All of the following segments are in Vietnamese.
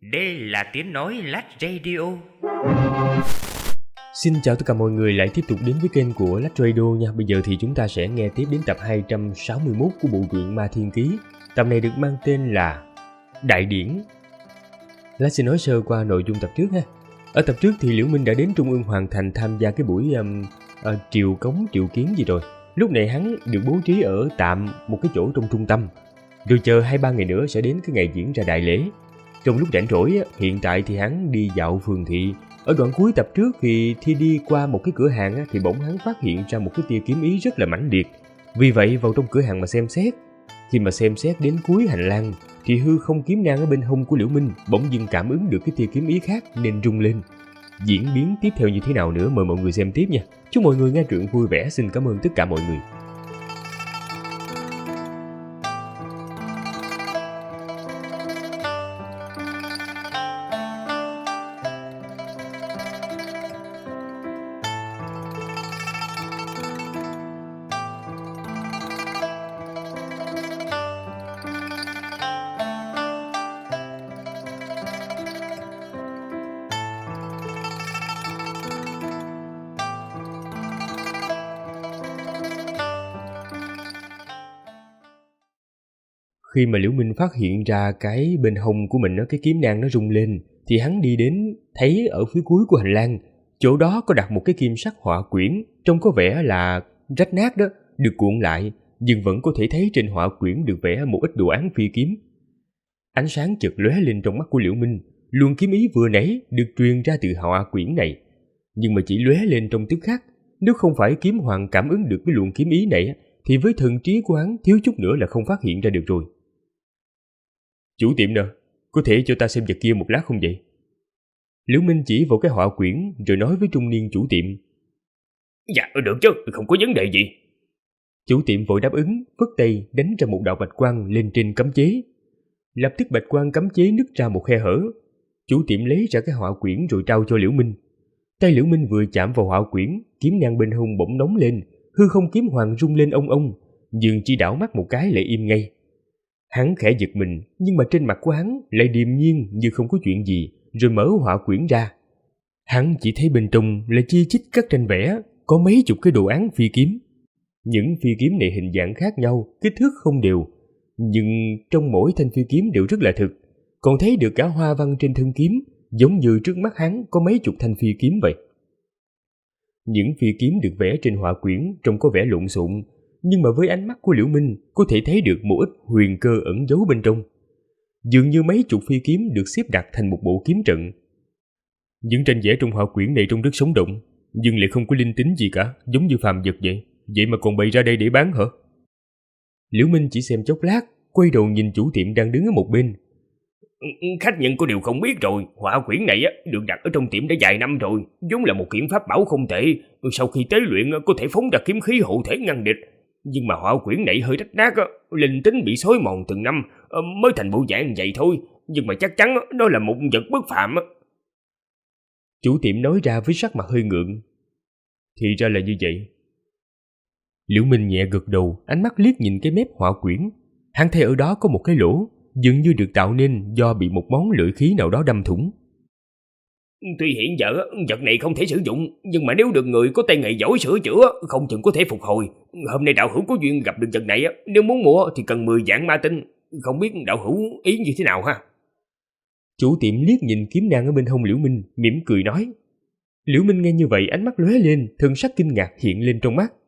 Đây là tiếng nói Lách Radio. Xin chào tất cả mọi người lại tiếp tục đến với kênh của Lách Radio nha. Bây giờ thì chúng ta sẽ nghe tiếp đến tập 261 của bộ truyện Ma Thiên Ký. Tập này được mang tên là Đại Điển. Lách xin nói sơ qua nội dung tập trước ha. Ở tập trước thì Liễu Minh đã đến Trung ương Hoàng Thành tham gia cái buổi triều cống triệu kiến gì rồi. Lúc này hắn được bố trí ở tạm một cái chỗ trong trung tâm, rồi chờ 2-3 ngày nữa sẽ đến cái ngày diễn ra đại lễ. Trong lúc rảnh rỗi, hiện tại thì hắn đi dạo phường thị. Ở đoạn cuối tập trước thì đi qua một cái cửa hàng thì bỗng hắn phát hiện ra một cái tia kiếm ý rất là mãnh liệt. Vì vậy vào trong cửa hàng mà xem xét. Khi mà xem xét đến cuối hành lang thì hư không kiếm nang ở bên hông của Liễu Minh bỗng dưng cảm ứng được cái tia kiếm ý khác nên rung lên. Diễn biến tiếp theo như thế nào nữa mời mọi người xem tiếp nha. Chúc mọi người nghe truyện vui vẻ. Xin cảm ơn tất cả mọi người. Khi mà Liễu Minh phát hiện ra cái bên hông của mình cái kiếm nang nó rung lên thì hắn đi đến thấy ở phía cuối của hành lang, chỗ đó có đặt một cái kim sắc họa quyển, trông có vẻ là rách nát đó, được cuộn lại, nhưng vẫn có thể thấy trên họa quyển được vẽ một ít đồ án phi kiếm. Ánh sáng chợt lóe lên trong mắt của Liễu Minh, luồng kiếm ý vừa nãy được truyền ra từ họa quyển này, nhưng mà chỉ lóe lên trong tức khắc. Nếu không phải kiếm hoàng cảm ứng được cái luồng kiếm ý này thì với thần trí của hắn thiếu chút nữa là không phát hiện ra được rồi. Chủ tiệm nè, có thể cho ta xem vật kia một lát không vậy? Liễu Minh chỉ vào cái họa quyển rồi nói với trung niên chủ tiệm. Dạ được chứ, không có vấn đề gì. Chủ tiệm vội đáp ứng, phất tay đánh ra một đạo bạch quang lên trên cấm chế. Lập tức bạch quang cấm chế nứt ra một khe hở. Chủ tiệm lấy ra cái họa quyển rồi trao cho Liễu Minh. Tay Liễu Minh vừa chạm vào họa quyển, kiếm nang bên hông bỗng nóng lên, hư không kiếm hoàng rung lên ông ông, nhưng chỉ đảo mắt một cái lại im ngay. Hắn khẽ giật mình, nhưng mà trên mặt của hắn lại điềm nhiên như không có chuyện gì, rồi mở họa quyển ra. Hắn chỉ thấy bên trong là chi chít các tranh vẽ, có mấy chục cái đồ án phi kiếm. Những phi kiếm này hình dạng khác nhau, kích thước không đều, nhưng trong mỗi thanh phi kiếm đều rất là thực, còn thấy được cả hoa văn trên thân kiếm, giống như trước mắt hắn có mấy chục thanh phi kiếm vậy. Những phi kiếm được vẽ trên họa quyển trông có vẻ lộn xộn, nhưng mà với ánh mắt của Liễu Minh có thể thấy được một ít huyền cơ ẩn giấu bên trong. Dường như mấy chục phi kiếm được xếp đặt thành một bộ kiếm trận. Những tranh vẽ trong họa quyển này trông rất sống động, nhưng lại không có linh tính gì cả, giống như phàm vật vậy. Vậy mà còn bày ra đây để bán hả? Liễu Minh chỉ xem chốc lát, quay đầu nhìn chủ tiệm đang đứng ở một bên. Khách nhận có điều không biết rồi, họa quyển này được đặt ở trong tiệm đã vài năm rồi, vốn là một kiện pháp bảo không tệ, sau khi tế luyện có thể phóng ra kiếm khí hộ thể ngăn địch. Nhưng mà họa quyển này hơi rách nát, linh tính bị xói mòn từng năm, mới thành bộ dạng vậy thôi, nhưng mà chắc chắn đó là một vật bất phàm. Chủ tiệm nói ra với sắc mặt hơi ngượng. Thì ra là như vậy. Liễu Minh nhẹ gật đầu, ánh mắt liếc nhìn cái mép họa quyển. Hắn thấy ở đó có một cái lỗ, dường như được tạo nên do bị một món lợi khí nào đó đâm thủng. Tuy hiện giờ vật này không thể sử dụng, nhưng mà nếu được người có tay nghề giỏi sửa chữa, không chừng có thể phục hồi. Hôm nay đạo hữu có duyên gặp được vật này, nếu muốn mua thì cần 10 vạn ma tinh. Không biết đạo hữu ý như thế nào ha? Chủ tiệm liếc nhìn kiếm nang ở bên hông Liễu Minh, mỉm cười nói. Liễu Minh nghe như vậy ánh mắt lóe lên, thần sắc kinh ngạc hiện lên trong mắt.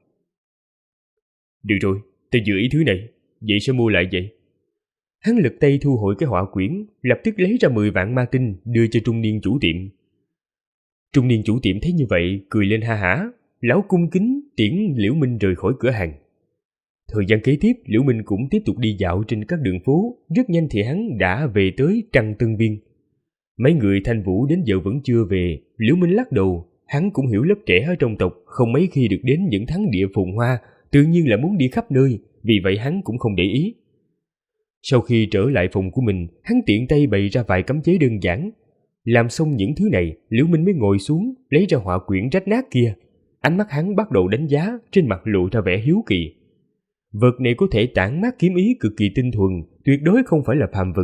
Được rồi, ta dự ý thứ này, vậy sẽ mua lại vậy. Hắn lật tay thu hồi cái họa quyển, lập tức lấy ra 10 vạn ma tinh đưa cho trung niên chủ tiệm. Trung niên chủ tiệm thấy như vậy, cười lên ha hả, lão cung kính tiễn Liễu Minh rời khỏi cửa hàng. Thời gian kế tiếp, Liễu Minh cũng tiếp tục đi dạo trên các đường phố, rất nhanh thì hắn đã về tới Trăng Tân Viên. Mấy người Thanh Vũ đến giờ vẫn chưa về, Liễu Minh lắc đầu, hắn cũng hiểu lớp trẻ ở trong tộc không mấy khi được đến những thắng địa phồn hoa, tự nhiên là muốn đi khắp nơi, vì vậy hắn cũng không để ý. Sau khi trở lại phòng của mình, hắn tiện tay bày ra vài cấm chế đơn giản. Làm xong những thứ này, Liễu Minh mới ngồi xuống, lấy ra họa quyển rách nát kia. Ánh mắt hắn bắt đầu đánh giá, trên mặt lộ ra vẻ hiếu kỳ. Vật này có thể tản mát kiếm ý cực kỳ tinh thuần, tuyệt đối không phải là phàm vật.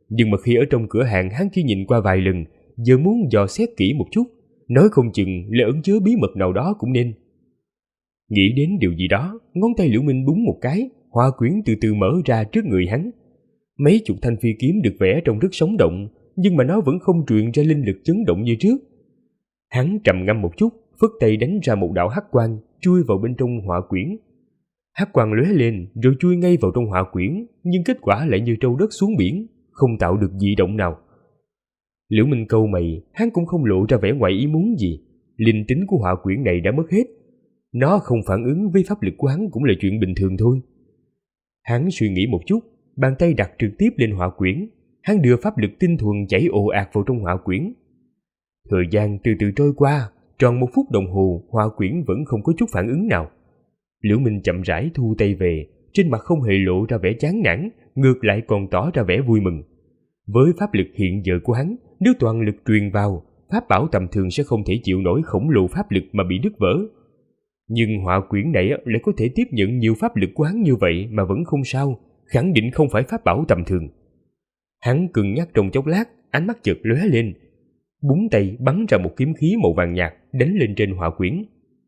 nhưng mà khi ở trong cửa hàng hắn chỉ nhìn qua vài lần, giờ muốn dò xét kỹ một chút, nói không chừng là ẩn chứa bí mật nào đó cũng nên. Nghĩ đến điều gì đó, ngón tay Liễu Minh búng một cái, hỏa quyển từ từ mở ra trước người hắn. Mấy chục thanh phi kiếm được vẽ trông rất sống động, nhưng mà nó vẫn không truyền ra linh lực chấn động như trước. Hắn trầm ngâm một chút, phất tay đánh ra một đạo hắc quang, chui vào bên trong hỏa quyển. Hắc quang lóe lên rồi chui ngay vào trong hỏa quyển, nhưng kết quả lại như trâu đất xuống biển, không tạo được dị động nào. Liễu Minh cau mày, hắn cũng không lộ ra vẻ ngoài ý muốn gì. Linh tính của hỏa quyển này đã mất hết. Nó không phản ứng với pháp lực của hắn cũng là chuyện bình thường thôi. Hắn suy nghĩ một chút, bàn tay đặt trực tiếp lên hỏa quyển. Hắn đưa pháp lực tinh thuần chảy ồ ạt vào trong hỏa quyển. Thời gian từ từ trôi qua, tròn 1 phút đồng hồ, hỏa quyển vẫn không có chút phản ứng nào. Liễu Minh chậm rãi thu tay về, trên mặt không hề lộ ra vẻ chán nản, ngược lại còn tỏ ra vẻ vui mừng. Với pháp lực hiện giờ của hắn, nếu toàn lực truyền vào, pháp bảo tầm thường sẽ không thể chịu nổi khổng lồ pháp lực mà bị đứt vỡ. Nhưng hỏa quyển này lại có thể tiếp nhận nhiều pháp lực của hắn như vậy mà vẫn không sao, khẳng định không phải pháp bảo tầm thường. Hắn cân nhắc trong chốc lát, ánh mắt chợt lóe lên, búng tay bắn ra một kiếm khí màu vàng nhạt đánh lên trên hỏa quyển.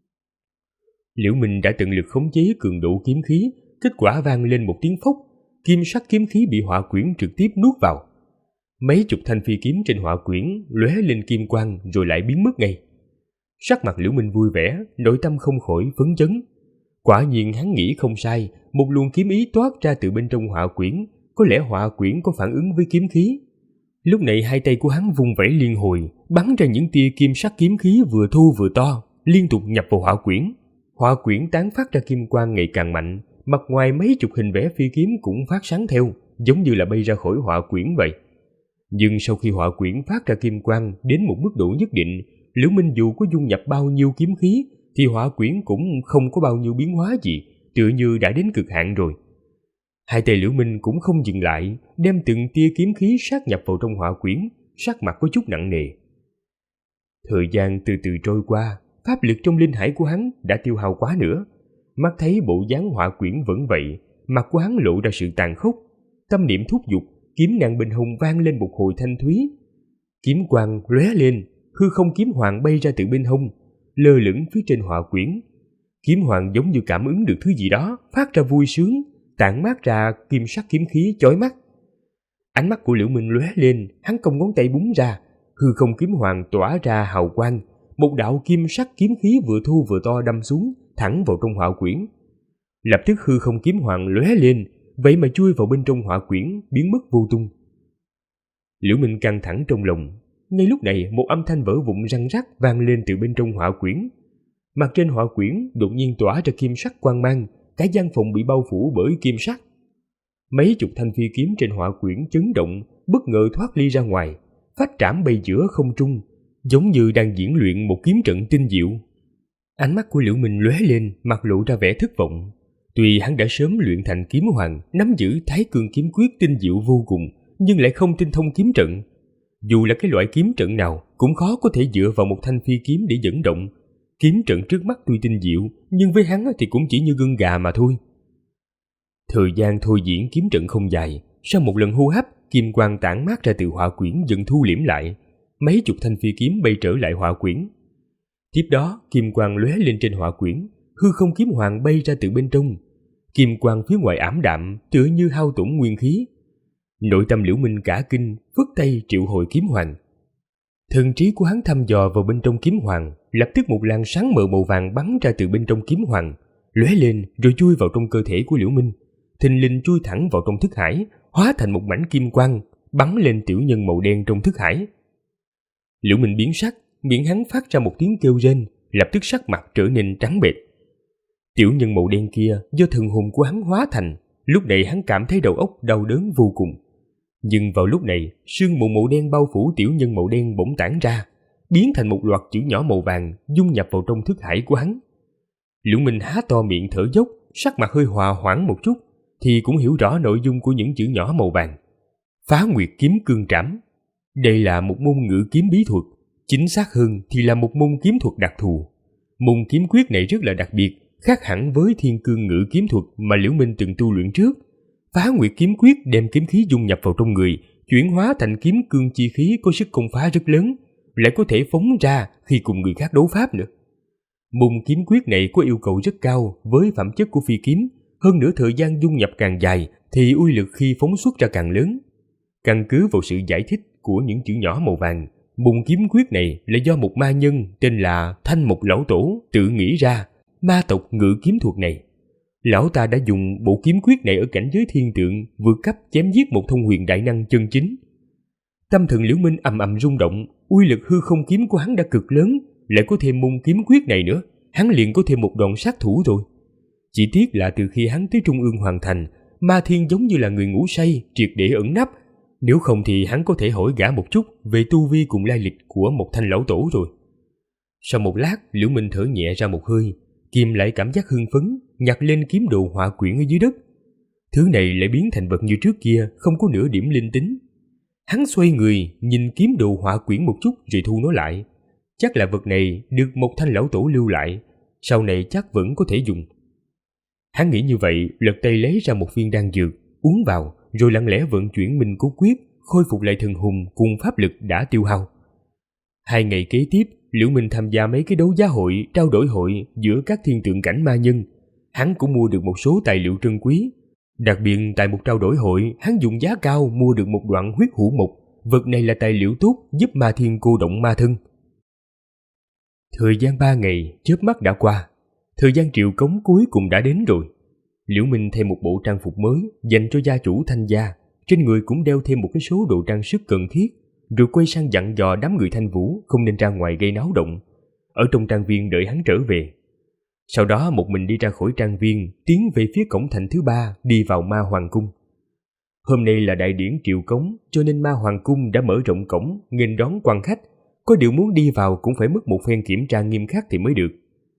Liễu Minh đã tận lực khống chế cường độ kiếm khí, kết quả vang lên một tiếng phốc, kim sắc kiếm khí bị hỏa quyển trực tiếp nuốt vào. Mấy chục thanh phi kiếm trên hỏa quyển lóe lên kim quang rồi lại biến mất ngay. Sắc mặt Liễu Minh vui vẻ, nội tâm không khỏi phấn chấn. Quả nhiên hắn nghĩ không sai, một luồng kiếm ý toát ra từ bên trong hỏa quyển, có lẽ hỏa quyển có phản ứng với kiếm khí. Lúc này hai tay của hắn vung vẩy liên hồi, bắn ra những tia kim sắc kiếm khí vừa thô vừa to, liên tục nhập vào hỏa quyển. Hỏa quyển tán phát ra kim quang ngày càng mạnh, mặt ngoài mấy chục hình vẽ phi kiếm cũng phát sáng theo, giống như là bay ra khỏi hỏa quyển vậy. Nhưng sau khi hỏa quyển phát ra kim quang đến một mức độ nhất định, Liễu Minh dù có dung nhập bao nhiêu kiếm khí thì hỏa quyển cũng không có bao nhiêu biến hóa gì, tựa như đã đến cực hạn rồi. Hai tay Liễu Minh cũng không dừng lại, đem từng tia kiếm khí sát nhập vào trong hỏa quyển, sắc mặt có chút nặng nề. Thời gian từ từ trôi qua, pháp lực trong linh hải của hắn đã tiêu hao quá nữa. Mắt thấy bộ dáng hỏa quyển vẫn vậy, mặt của hắn lộ ra sự tàn khốc. Tâm niệm thúc giục, kiếm ngàn bình hùng vang lên một hồi thanh thúy. Kiếm quang lóe lên, hư không kiếm hoàng bay ra từ bên hông, lơ lửng phía trên hỏa quyển. Kiếm hoàng giống như cảm ứng được thứ gì đó, phát ra vui sướng, tản mát ra kim sắc kiếm khí chói mắt. Ánh mắt của Liễu Minh lóe lên, hắn cong ngón tay búng ra, hư không kiếm hoàng tỏa ra hào quang, một đạo kim sắc kiếm khí vừa thu vừa to đâm xuống, thẳng vào trong hỏa quyển. Lập tức hư không kiếm hoàng lóe lên, vậy mà chui vào bên trong hỏa quyển, biến mất vô tung. Liễu Minh căng thẳng trong lòng. Ngay lúc này, một âm thanh vỡ vụn răng rắc vang lên từ bên trong hỏa quyển. Mặt trên hỏa quyển đột nhiên tỏa ra kim sắc quang mang, cả gian phòng bị bao phủ bởi kim sắc. Mấy chục thanh phi kiếm trên hỏa quyển chấn động, bất ngờ thoát ly ra ngoài, phách trảm bay giữa không trung, giống như đang diễn luyện một kiếm trận tinh diệu. Ánh mắt của Liễu Minh lóe lên, mặt lộ ra vẻ thất vọng. Tuy hắn đã sớm luyện thành kiếm hoàng, nắm giữ Thái Cương kiếm quyết tinh diệu vô cùng, nhưng lại không tinh thông kiếm trận. Dù là cái loại kiếm trận nào, cũng khó có thể dựa vào một thanh phi kiếm để dẫn động. Kiếm trận trước mắt tuy tinh diệu, nhưng với hắn thì cũng chỉ như gân gà mà thôi. Thời gian thôi diễn kiếm trận không dài, sau một lần hô hấp, kim quang tản mát ra từ hỏa quyển dần thu liễm lại, mấy chục thanh phi kiếm bay trở lại hỏa quyển. Tiếp đó, kim quang lóe lên trên hỏa quyển, hư không kiếm hoàng bay ra từ bên trong. Kim quang phía ngoài ảm đạm, tựa như hao tổn nguyên khí. Nội tâm Liễu Minh cả kinh, phất tay triệu hồi kiếm hoàng. Thần trí của hắn thăm dò vào bên trong kiếm hoàng, lập tức một làn sáng mờ màu vàng bắn ra từ bên trong kiếm hoàng, lóe lên rồi chui vào trong cơ thể của Liễu Minh, thình lình chui thẳng vào trong thức hải, hóa thành một mảnh kim quang, bắn lên tiểu nhân màu đen trong thức hải. Liễu Minh biến sắc, miệng hắn phát ra một tiếng kêu rên, lập tức sắc mặt trở nên trắng bệch. Tiểu nhân màu đen kia do thần hồn của hắn hóa thành, lúc này hắn cảm thấy đầu óc đau đớn vô cùng. Nhưng vào lúc này, sương mù màu đen bao phủ tiểu nhân màu đen bỗng tản ra, biến thành một loạt chữ nhỏ màu vàng dung nhập vào trong thức hải của hắn. Liễu Minh há to miệng thở dốc, sắc mặt hơi hòa hoãn một chút, thì cũng hiểu rõ nội dung của những chữ nhỏ màu vàng. Phá Nguyệt kiếm cương trảm. Đây là một môn ngự kiếm bí thuật, chính xác hơn thì là một môn kiếm thuật đặc thù. Môn kiếm quyết này rất là đặc biệt, khác hẳn với Thiên Cương ngự kiếm thuật mà Liễu Minh từng tu luyện trước. Phá Nguyệt kiếm quyết đem kiếm khí dung nhập vào trong người, chuyển hóa thành kiếm cương chi khí có sức công phá rất lớn, lại có thể phóng ra khi cùng người khác đấu pháp nữa. Môn kiếm quyết này có yêu cầu rất cao với phẩm chất của phi kiếm, hơn nữa thời gian dung nhập càng dài thì uy lực khi phóng xuất ra càng lớn. Căn cứ vào sự giải thích của những chữ nhỏ màu vàng, môn kiếm quyết này là do một ma nhân tên là Thanh Mục Lão Tổ tự nghĩ ra ma tộc ngự kiếm thuật này. Lão ta đã dùng bộ kiếm quyết này ở cảnh giới thiên tượng vượt cấp chém giết một thông huyền đại năng chân chính. Tâm thần Liễu Minh ầm ầm rung động, uy lực hư không kiếm của hắn đã cực lớn, lại có thêm môn kiếm quyết này nữa, hắn liền có thêm một đòn sát thủ rồi. Chỉ tiếc là từ khi hắn tới Trung Ương Hoàng Thành, Ma Thiên giống như là người ngủ say, triệt để ẩn nấp. Nếu không thì hắn có thể hỏi gã một chút về tu vi cùng lai lịch của một Thanh Lão Tổ rồi. Sau một lát, Liễu Minh thở nhẹ ra một hơi, kìm lại cảm giác hưng phấn, nhặt lên kiếm đồ hỏa quyển ở dưới đất. Thứ này lại biến thành vật như trước kia, không có nửa điểm linh tính. Hắn xoay người, nhìn kiếm đồ hỏa quyển một chút rồi thu nó lại. Chắc là vật này được một Thanh Lão Tổ lưu lại, sau này chắc vẫn có thể dùng. Hắn nghĩ như vậy, lật tay lấy ra một viên đan dược, uống vào, rồi lặng lẽ vận chuyển Minh Cố Quyết, khôi phục lại thần hùng cùng pháp lực đã tiêu hao. 2 ngày kế tiếp, Liễu Minh tham gia mấy cái đấu giá hội, trao đổi hội giữa các thiên tượng cảnh ma nhân. Hắn cũng mua được một số tài liệu trân quý. Đặc biệt tại một trao đổi hội, hắn dùng giá cao mua được một đoạn huyết hữu mục. Vật này là tài liệu tốt giúp Ma Thiên cô động ma thân. Thời gian 3 ngày chớp mắt đã qua. Thời gian triệu cống cuối cùng đã đến rồi. Liễu Minh thêm một bộ trang phục mới dành cho gia chủ Thanh gia, trên người cũng đeo thêm một cái số đồ trang sức cần thiết, rồi quay sang dặn dò đám người Thanh Vũ không nên ra ngoài gây náo động, ở trong trang viên đợi hắn trở về. Sau đó một mình đi ra khỏi trang viên, tiến về phía cổng thành thứ 3, đi vào Ma Hoàng cung. Hôm nay là đại điển triệu cống, cho nên Ma Hoàng cung đã mở rộng cổng nghênh đón quan khách, có điều muốn đi vào cũng phải mất một phen kiểm tra nghiêm khắc thì mới được.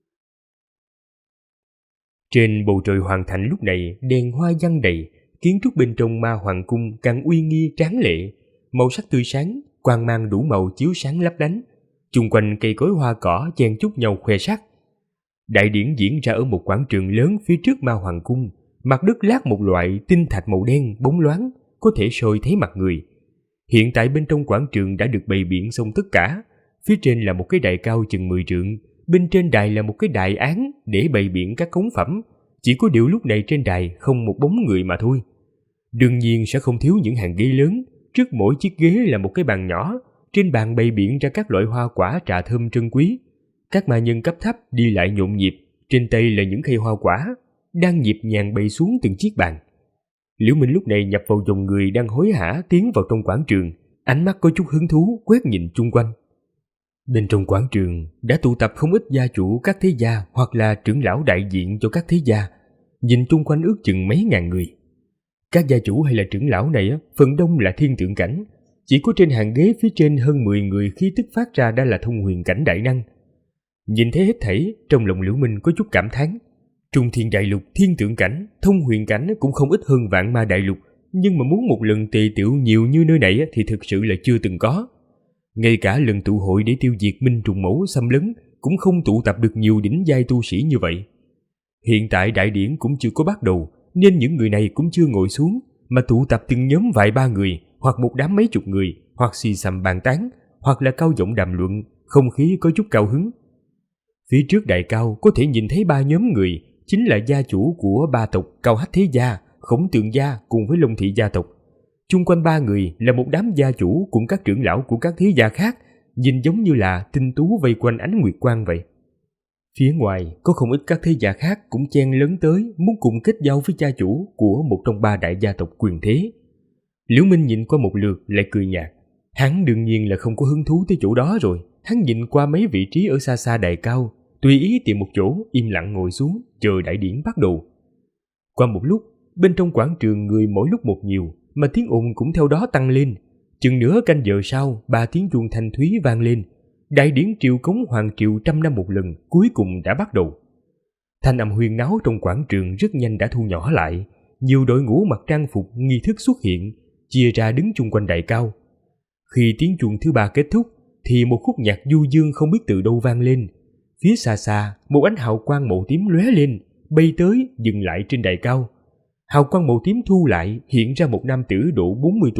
Trên bầu trời hoàng thành lúc này đèn hoa giăng đầy, kiến trúc bên trong Ma Hoàng cung càng uy nghi tráng lệ, màu sắc tươi sáng, quang mang đủ màu chiếu sáng lấp lánh, chung quanh cây cối hoa cỏ chen chúc nhau khoe sắc. Đại điển diễn ra ở một quảng trường lớn phía trước Ma Hoàng cung, mặt đất lát một loại tinh thạch màu đen bóng loáng, có thể soi thấy mặt người. Hiện tại bên trong quảng trường đã được bày biện xong tất cả, phía trên là một cái đài cao chừng 10 trượng, bên trên đài là một cái đại án để bày biện các cống phẩm, chỉ có điều lúc này trên đài không một bóng người mà thôi. Đương nhiên sẽ không thiếu những hàng ghế lớn, trước mỗi chiếc ghế là một cái bàn nhỏ, trên bàn bày biện ra các loại hoa quả trà thơm trân quý. Các ma nhân cấp thấp đi lại nhộn nhịp, trên tay là những khay hoa quả, đang nhịp nhàng bày xuống từng chiếc bàn. Liễu Minh lúc này nhập vào dòng người đang hối hả tiến vào trong quảng trường, ánh mắt có chút hứng thú quét nhìn chung quanh. Bên trong quảng trường đã tụ tập không ít gia chủ các thế gia hoặc là trưởng lão đại diện cho các thế gia, nhìn chung quanh ước chừng mấy ngàn người. Các gia chủ hay là trưởng lão này phần đông là thiên tượng cảnh, chỉ có trên hàng ghế phía trên hơn 10 người khí tức phát ra đã là thông huyền cảnh đại năng. Nhìn thấy hết thảy, trong lòng Liễu Minh có chút cảm thán. Trung Thiên Đại Lục thiên tượng cảnh, thông huyền cảnh cũng không ít hơn Vạn Ma Đại Lục, nhưng mà muốn một lần tề tựu nhiều như nơi này thì thực sự là chưa từng có. Ngay cả lần tụ hội để tiêu diệt Minh Trùng Mẫu xâm lấn cũng không tụ tập được nhiều đỉnh giai tu sĩ như vậy. Hiện tại đại điển cũng chưa có bắt đầu, nên những người này cũng chưa ngồi xuống, mà tụ tập từng nhóm vài ba người, hoặc một đám mấy chục người, hoặc xì xầm bàn tán, hoặc là cao giọng đàm luận, không khí có chút cao hứng. Phía trước đài cao có thể nhìn thấy 3 nhóm người, chính là gia chủ của 3 tộc Cao Hách Thế Gia, Khổng Tượng Gia cùng với Long Thị gia tộc. Chung quanh 3 người là một đám gia chủ cùng các trưởng lão của các thế gia khác, nhìn giống như là tinh tú vây quanh ánh nguyệt quang vậy. Phía ngoài có không ít các thế gia khác cũng chen lấn tới, muốn cùng kết giao với gia chủ của một trong 3 đại gia tộc quyền thế. Liễu Minh nhìn qua một lượt lại cười nhạt. Hắn đương nhiên là không có hứng thú tới chỗ đó rồi. Hắn nhìn qua mấy vị trí ở xa xa đài cao, tùy ý tìm một chỗ im lặng ngồi xuống chờ đại điển bắt đầu. Qua một lúc, bên trong quảng trường người mỗi lúc một nhiều, mà tiếng ồn cũng theo đó tăng lên. Chừng nửa canh giờ sau, 3 tiếng chuông thanh thúy vang lên. Đại điển triều cống hoàng triều 100 năm một lần cuối cùng đã bắt đầu. Thanh âm huyên náo trong quảng trường rất nhanh đã thu nhỏ lại. Nhiều đội ngũ mặc trang phục nghi thức xuất hiện, chia ra đứng chung quanh đài cao. Khi tiếng chuông thứ 3 kết thúc, thì một khúc nhạc du dương không biết từ đâu vang lên. Phía xa xa, một ánh hào quang màu tím lóe lên, bay tới dừng lại trên đài cao. Hào quang màu tím thu lại, hiện ra một nam tử độ 40 tuổi,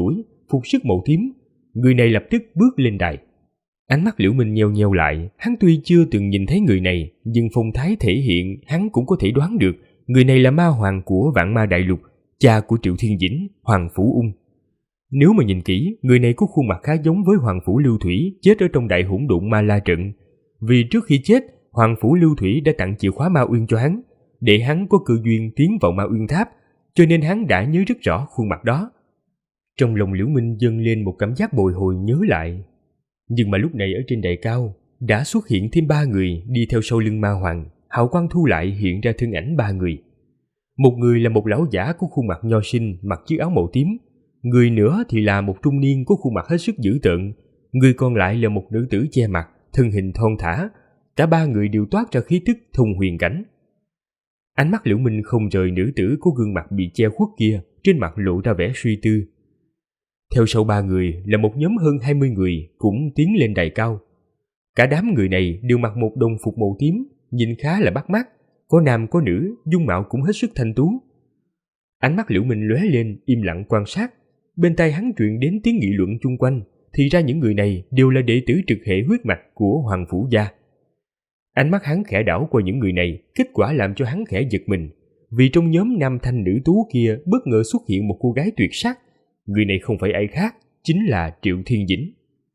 phục sức màu tím. Người này lập tức bước lên đài. Ánh mắt Liễu Minh nheo nheo lại, hắn tuy chưa từng nhìn thấy người này, nhưng phong thái thể hiện hắn cũng có thể đoán được người này là ma hoàng của Vạn Ma Đại Lục, cha của Triệu Thiên Dĩnh, Hoàng Phủ Ung. Nếu mà nhìn kỹ, người này có khuôn mặt khá giống với Hoàng Phủ Lưu Thủy chết ở trong đại hỗn độn ma la trận. Vì trước khi chết, Hoàng Phủ Lưu Thủy đã tặng chìa khóa Ma Uyên cho hắn, để hắn có cơ duyên tiến vào Ma Uyên Tháp, cho nên hắn đã nhớ rất rõ khuôn mặt đó. Trong lòng Liễu Minh dâng lên một cảm giác bồi hồi nhớ lại. Nhưng mà lúc này ở trên đài cao đã xuất hiện thêm 3 người đi theo sau lưng ma hoàng, hào quang thu lại hiện ra thân ảnh 3 người. Một người là một lão giả có khuôn mặt nho sinh mặc chiếc áo màu tím, người nữa thì là một trung niên có khuôn mặt hết sức dữ tợn, người còn lại là một nữ tử che mặt, thân hình thon thả. Cả 3 người đều toát ra khí tức thông huyền cảnh. Ánh mắt Liễu Minh không rời nữ tử có gương mặt bị che khuất kia, trên mặt lộ ra vẻ suy tư. Theo sau 3 người là một nhóm hơn 20 người cũng tiến lên đài cao. Cả đám người này đều mặc một đồng phục màu tím, nhìn khá là bắt mắt, có nam có nữ, dung mạo cũng hết sức thanh tú. Ánh mắt Liễu Minh lóe lên, im lặng quan sát. Bên tai hắn truyền đến tiếng nghị luận chung quanh, thì ra những người này đều là đệ tử trực hệ huyết mạch của Hoàng Phủ gia. Ánh mắt hắn khẽ đảo qua những người này, kết quả làm cho hắn khẽ giật mình, vì trong nhóm nam thanh nữ tú kia bất ngờ xuất hiện một cô gái tuyệt sắc. Người này không phải ai khác, chính là Triệu Thiên Dĩnh.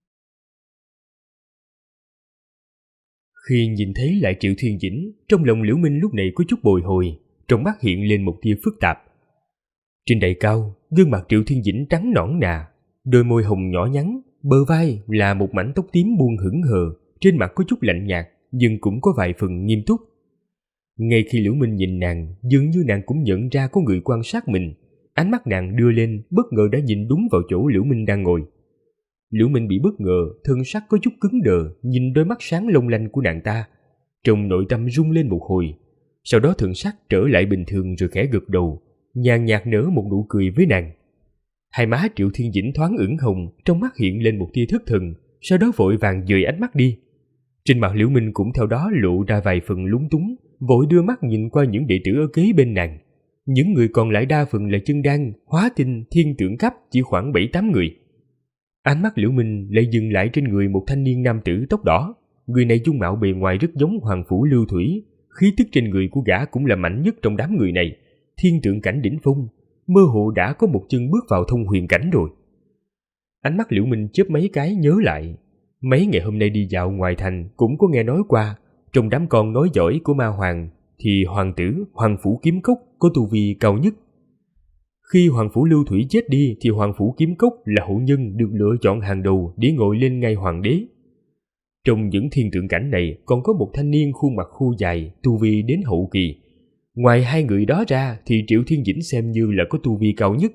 Khi nhìn thấy lại Triệu Thiên Dĩnh, trong lòng Liễu Minh lúc này có chút bồi hồi, trong mắt hiện lên một tia phức tạp. Trên đài cao, gương mặt Triệu Thiên Dĩnh trắng nõn nà, đôi môi hồng nhỏ nhắn, bờ vai là một mảnh tóc tím buông hững hờ, trên mặt có chút lạnh nhạt, nhưng cũng có vài phần nghiêm túc. Ngay khi Liễu Minh nhìn nàng, dường như nàng cũng nhận ra có người quan sát mình. Ánh mắt nàng đưa lên, bất ngờ đã nhìn đúng vào chỗ Liễu Minh đang ngồi. Liễu Minh bị bất ngờ, thân sắc có chút cứng đờ, nhìn đôi mắt sáng long lanh của nàng ta. Trong nội tâm rung lên một hồi, sau đó thần sắc trở lại bình thường rồi khẽ gật đầu, nhàn nhạt nở một nụ cười với nàng. Hai má Triệu Thiên Dĩnh thoáng ửng hồng, trong mắt hiện lên một tia thất thần, sau đó vội vàng dời ánh mắt đi. Trên mặt Liễu Minh cũng theo đó lộ ra vài phần lúng túng, vội đưa mắt nhìn qua những đệ tử ở kế bên nàng. Những người còn lại đa phần là chân đan, hóa tinh, thiên tượng cấp, chỉ khoảng 7-8 người. Ánh mắt Liễu Minh lại dừng lại trên người một thanh niên nam tử tóc đỏ. Người này dung mạo bề ngoài rất giống Hoàng Phủ Lưu Thủy, khí tức trên người của gã cũng là mạnh nhất trong đám người này, thiên tượng cảnh đỉnh phong, mơ hồ đã có một chân bước vào thông huyền cảnh rồi. Ánh mắt Liễu Minh chớp mấy cái nhớ lại, mấy ngày hôm nay đi dạo ngoài thành cũng có nghe nói qua, trong đám con nói giỏi của ma hoàng thì hoàng tử Hoàng Phủ Kiếm Cốc có tu vi cao nhất. Khi Hoàng Phủ Lưu Thủy chết đi thì Hoàng Phủ Kiếm Cốc là hậu nhân được lựa chọn hàng đầu để ngồi lên ngai hoàng đế. Trong những thiên tượng cảnh này còn có một thanh niên khuôn mặt khô dài, tu vi đến hậu kỳ. Ngoài hai người đó ra thì Triệu Thiên Dĩnh xem như là có tu vi cao nhất.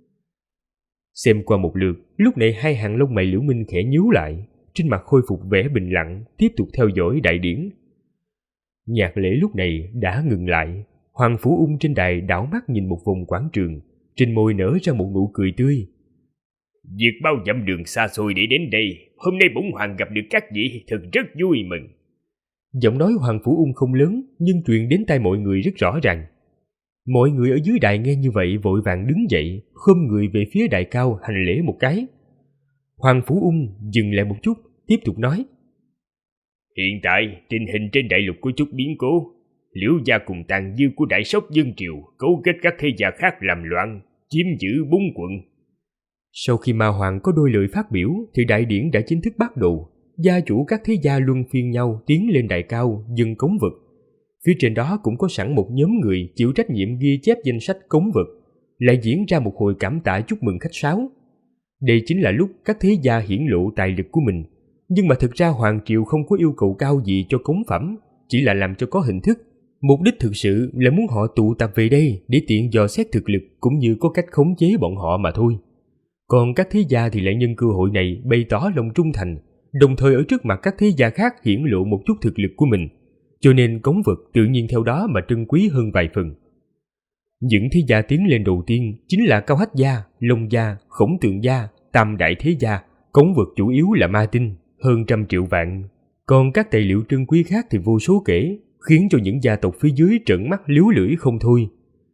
Xem qua một lượt, lúc này hai hàng lông mày Liễu Minh khẽ nhíu lại, trên mặt khôi phục vẻ bình lặng, tiếp tục theo dõi đại điển. Nhạc lễ lúc này đã ngừng lại, Hoàng Phủ Ung trên đài đảo mắt nhìn một vòng quảng trường, trên môi nở ra một nụ cười tươi. Việc bao dặm đường xa xôi để đến đây, hôm nay bổn hoàng gặp được các vị thật rất vui mừng. Giọng nói Hoàng Phủ Ung không lớn nhưng truyền đến tai mọi người rất rõ ràng. Mọi người ở dưới đài nghe như vậy vội vàng đứng dậy, khom người về phía đài cao hành lễ một cái. Hoàng Phủ Ung dừng lại một chút, tiếp tục nói. Hiện tại, tình hình trên đại lục có chút biến cố. Liễu gia cùng tàn dư của đại sóc dân triều cấu kết các thế gia khác làm loạn, chiếm giữ 4 quận. Sau khi ma hoàng có đôi lời phát biểu thì đại điển đã chính thức bắt đầu. Gia chủ các thế gia luân phiên nhau tiến lên đài cao dâng cống vật. Phía trên đó cũng có sẵn một nhóm người chịu trách nhiệm ghi chép danh sách cống vật, lại diễn ra một hồi cảm tạ chúc mừng khách sáo. Đây chính là lúc các thế gia hiển lộ tài lực của mình. Nhưng mà thực ra hoàng triều không có yêu cầu cao gì cho cống phẩm, chỉ là làm cho có hình thức. Mục đích thực sự là muốn họ tụ tập về đây để tiện dò xét thực lực cũng như có cách khống chế bọn họ mà thôi. Còn các thế gia thì lại nhân cơ hội này bày tỏ lòng trung thành, đồng thời ở trước mặt các thế gia khác hiển lộ một chút thực lực của mình, cho nên cống vật tự nhiên theo đó mà trân quý hơn vài phần. Những thế gia tiến lên đầu tiên chính là Cao Hách gia, Long gia, Khổng Tượng gia, Tam đại thế gia. Cống vật chủ yếu là ma tinh, hơn 100 triệu vạn. Còn các tài liệu trân quý khác thì vô số kể, khiến cho những gia tộc phía dưới trợn mắt líu lưỡi không thôi.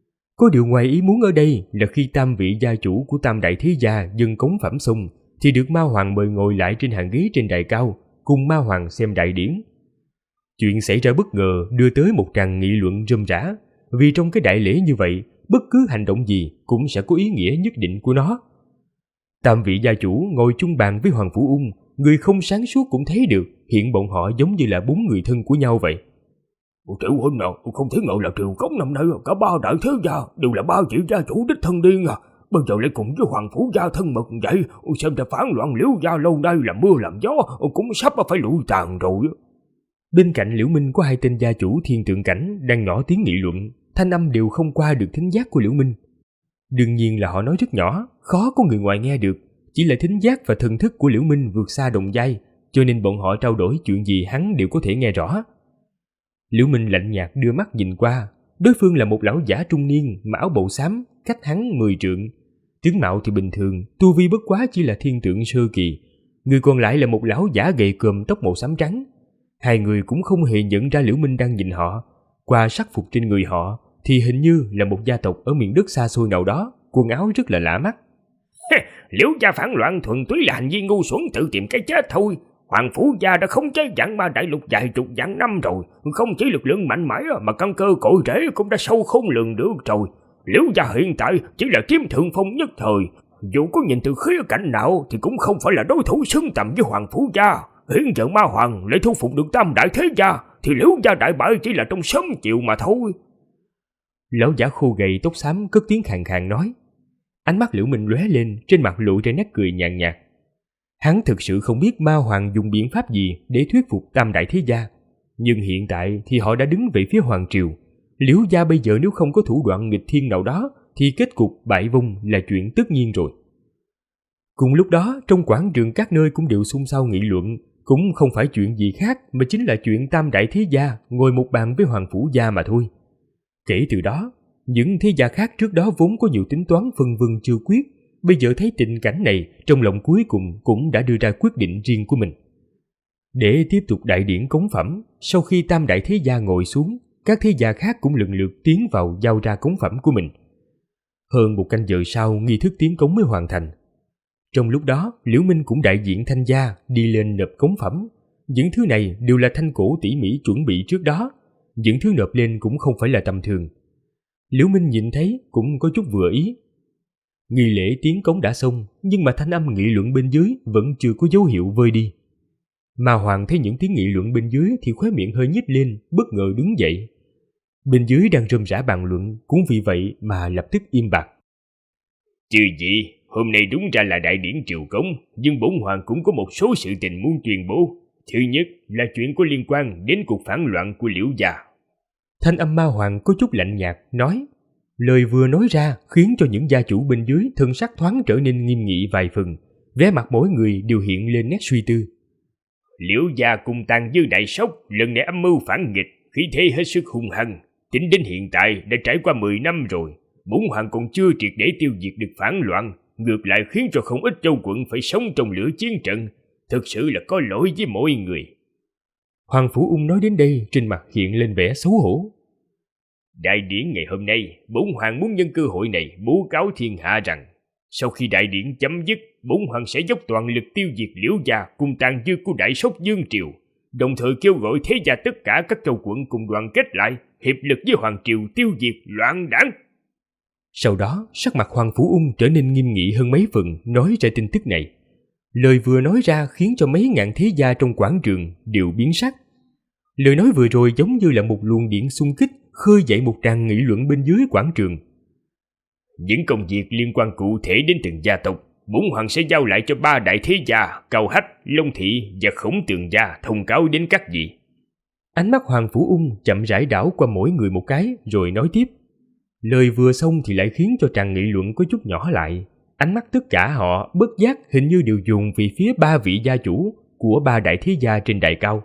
Có điều ngoài ý muốn ở đây là khi tam vị gia chủ của tam đại thế gia dâng cống phẩm xong thì được Ma Hoàng mời ngồi lại trên hàng ghế trên đài cao cùng Ma Hoàng xem đại điển. Chuyện xảy ra bất ngờ đưa tới một tràng nghị luận rôm rả, vì trong cái đại lễ như vậy, bất cứ hành động gì cũng sẽ có ý nghĩa nhất định của nó. Tam vị gia chủ ngồi chung bàn với Hoàng Phủ Ung, người không sáng suốt cũng thấy được hiện bọn họ giống như là 4 người thân của nhau vậy. Triệu huynh nào, không thể ngờ là Triều Cống năm nay cả 3 đại thế gia đều là 3 vị gia chủ đích thân điên à. Bây giờ lại cùng với Hoàng Phủ gia thân mật vậy, xem ra phản loạn Liễu gia lâu nay là mưa làm gió, cũng sắp phải lụi tàn rồi. Bên cạnh Liễu Minh có 2 tên gia chủ Thiên Tượng Cảnh đang nhỏ tiếng nghị luận, thanh âm đều không qua được thính giác của Liễu Minh. Đương nhiên là họ nói rất nhỏ, khó có người ngoài nghe được, chỉ là thính giác và thần thức của Liễu Minh vượt xa đồng giai, cho nên bọn họ trao đổi chuyện gì hắn đều có thể nghe rõ. Liễu Minh lạnh nhạt đưa mắt nhìn qua, đối phương là một lão giả trung niên mà áo bào xám, cách hắn 10 trượng. Tướng mạo thì bình thường, tu vi bất quá chỉ là thiên tượng sơ kỳ. Người còn lại là một lão giả gầy còm tóc màu xám trắng. Hai người cũng không hề nhận ra Liễu Minh đang nhìn họ. Qua sắc phục trên người họ thì hình như là một gia tộc ở miền đất xa xôi nào đó, quần áo rất là lạ mắt. Liễu gia phản loạn thuần túy là hành vi ngu xuẩn tự tìm cái chết thôi. Hoàng Phủ gia đã khống chế Vạn Ma đại lục vài chục vạn năm rồi, không chỉ lực lượng mạnh mẽ mà căn cơ cội rễ cũng đã sâu không lường được rồi. Liễu gia hiện tại chỉ là chiếm thượng phong nhất thời, dù có nhìn từ khía cạnh nào thì cũng không phải là đối thủ xứng tầm với Hoàng Phủ gia. Hiện giờ Ma Hoàng lại thu phục được tam đại thế gia thì Liễu gia đại bại chỉ là trong sớm chiều mà thôi. Lão giả khô gầy tóc xám cất tiếng khàn khàn nói. Ánh mắt Liễu Minh lóe lên, trên mặt lộ ra nét cười nhàn nhạt. Hắn thực sự không biết Ma Hoàng dùng biện pháp gì để thuyết phục tam đại thế gia, nhưng hiện tại thì họ đã đứng về phía Hoàng triều. Liễu gia bây giờ nếu không có thủ đoạn nghịch thiên nào đó thì kết cục bại vong là chuyện tất nhiên rồi. Cùng lúc đó, trong quảng trường các nơi cũng đều xôn xao nghị luận, cũng không phải chuyện gì khác mà chính là chuyện tam đại thế gia ngồi một bàn với Hoàng Phủ gia mà thôi. Kể từ đó, những thế gia khác trước đó vốn có nhiều tính toán phân vân chưa quyết, bây giờ thấy tình cảnh này, trong lòng cuối cùng cũng đã đưa ra quyết định riêng của mình. Để tiếp tục đại điển cống phẩm, sau khi tam đại thế gia ngồi xuống, các thế gia khác cũng lần lượt tiến vào giao ra cống phẩm của mình. Hơn 1 canh giờ sau, nghi thức tiến cống mới hoàn thành. Trong lúc đó, Liễu Minh cũng đại diện Thanh gia đi lên nộp cống phẩm. Những thứ này đều là Thanh cổ tỉ mỉ chuẩn bị trước đó, những thứ nộp lên cũng không phải là tầm thường. Liễu Minh nhìn thấy cũng có chút vừa ý. Nghi lễ tiến cống đã xong, nhưng mà thanh âm nghị luận bên dưới vẫn chưa có dấu hiệu vơi đi. Ma Hoàng thấy những tiếng nghị luận bên dưới thì khóe miệng hơi nhếch lên, bất ngờ đứng dậy. Bên dưới đang rôm rả bàn luận, cũng vì vậy mà lập tức im bặt. Chứ gì, hôm nay đúng ra là đại điển triều cống, nhưng bổn hoàng cũng có một số sự tình muốn tuyên bố. Thứ nhất là chuyện có liên quan đến cuộc phản loạn của Liễu gia. Thanh âm Ma Hoàng có chút lạnh nhạt, nói. Lời vừa nói ra khiến cho những gia chủ bên dưới thân sắc thoáng trở nên nghiêm nghị vài phần, vẻ mặt mỗi người đều hiện lên nét suy tư. Liễu gia cùng Tàn Dư đại sốc lần này âm mưu phản nghịch, khí thế hết sức hung hăng, tính đến hiện tại đã trải qua 10 năm rồi, bổn hoàng còn chưa triệt để tiêu diệt được phản loạn, ngược lại khiến cho không ít châu quận phải sống trong lửa chiến trận, thực sự là có lỗi với mọi người. Hoàng Phủ Ung nói đến đây, trên mặt hiện lên vẻ xấu hổ. Đại điển ngày hôm nay, bổn hoàng muốn nhân cơ hội này bố cáo thiên hạ rằng, sau khi đại điển chấm dứt, bổn hoàng sẽ dốc toàn lực tiêu diệt Liễu gia cùng Tàn Dư của Đại Sóc Dương triều, đồng thời kêu gọi thế gia tất cả các châu quận cùng đoàn kết lại, hiệp lực với hoàng triều tiêu diệt loạn đảng. Sau đó, sắc mặt Hoàng Phủ Ung trở nên nghiêm nghị hơn mấy phần, nói ra tin tức này. Lời vừa nói ra khiến cho mấy ngàn thế gia trong quảng trường đều biến sắc. Lời nói vừa rồi giống như là một luồng điện xung kích, khơi dậy một tràng nghị luận bên dưới quảng trường. Những công việc liên quan cụ thể đến từng gia tộc, bổn hoàng sẽ giao lại cho 3 đại thế gia Cao Hách, Long Thị và Khổng Tường gia thông cáo đến các vị. Ánh mắt Hoàng Phủ Ung chậm rãi đảo qua mỗi người một cái rồi nói tiếp. Lời vừa xong thì lại khiến cho tràng nghị luận có chút nhỏ lại. Ánh mắt tất cả họ bất giác hình như đều dồn về phía 3 vị gia chủ của 3 đại thế gia trên đài cao.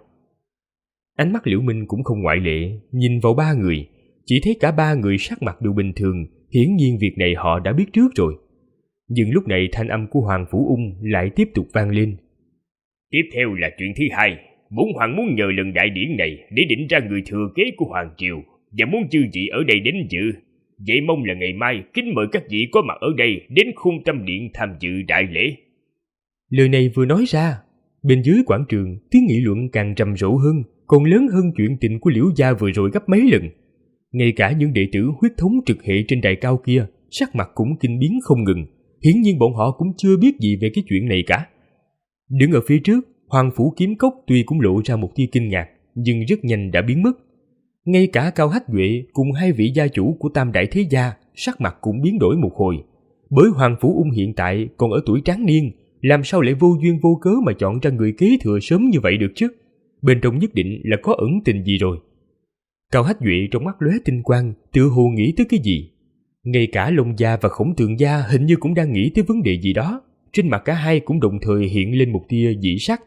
Ánh mắt Liễu Minh cũng không ngoại lệ, nhìn vào 3 người, chỉ thấy cả 3 người sắc mặt đều bình thường, hiển nhiên việc này họ đã biết trước rồi. Nhưng lúc này thanh âm của Hoàng Phủ Ung lại tiếp tục vang lên. Tiếp theo là chuyện thứ hai, bổn hoàng muốn nhờ lần đại điển này để định ra người thừa kế của hoàng triều và muốn chư vị ở đây đến dự. Vậy mong là ngày mai kính mời các vị có mặt ở đây đến Khôn Tâm Điện tham dự đại lễ. Lời này vừa nói ra, bên dưới quảng trường tiếng nghị luận càng rầm rộ hơn, còn lớn hơn chuyện tình của Liễu gia vừa rồi gấp mấy lần. Ngay cả những đệ tử huyết thống trực hệ trên đài cao kia, sắc mặt cũng kinh biến không ngừng. Hiển nhiên bọn họ cũng chưa biết gì về cái chuyện này cả. Đứng ở phía trước, Hoàng Phủ Kiếm Cốc tuy cũng lộ ra một tia kinh ngạc, nhưng rất nhanh đã biến mất. Ngay cả Cao Hách Duệ cùng hai vị gia chủ của Tam Đại Thế Gia sắc mặt cũng biến đổi một hồi. Bởi Hoàng Phủ Ung hiện tại còn ở tuổi tráng niên, làm sao lại vô duyên vô cớ mà chọn ra người kế thừa sớm như vậy được chứ? Bên trong nhất định là có ẩn tình gì rồi. Cao Hách Duệ trong mắt lóe tinh quang, tựa hồ nghĩ tới cái gì. Ngay cả Long gia và Khổng Tường gia hình như cũng đang nghĩ tới vấn đề gì đó. Trên mặt cả hai cũng đồng thời hiện lên một tia dị sắc.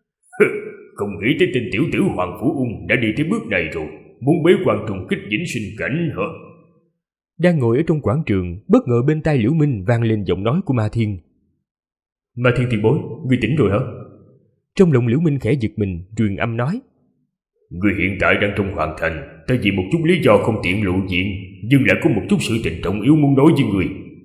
Không nghĩ tới tên tiểu tử Hoàng Phủ Ung đã đi tới bước này rồi, muốn bế quan trùng kích vĩnh sinh cảnh hả? Đang ngồi ở trong quảng trường, bất ngờ bên tai Liễu Minh vang lên giọng nói của Ma Thiên. Ma Thiên tiền bối, ngươi tỉnh rồi hả? Trong lòng Liễu Minh khẽ giật mình, truyền âm nói. Ngươi hiện tại đang trong hoàng thành, ta vì một chút lý do không tiện lộ diện, nhưng lại có một chút sự tình trọng yếu muốn nói với ngươi.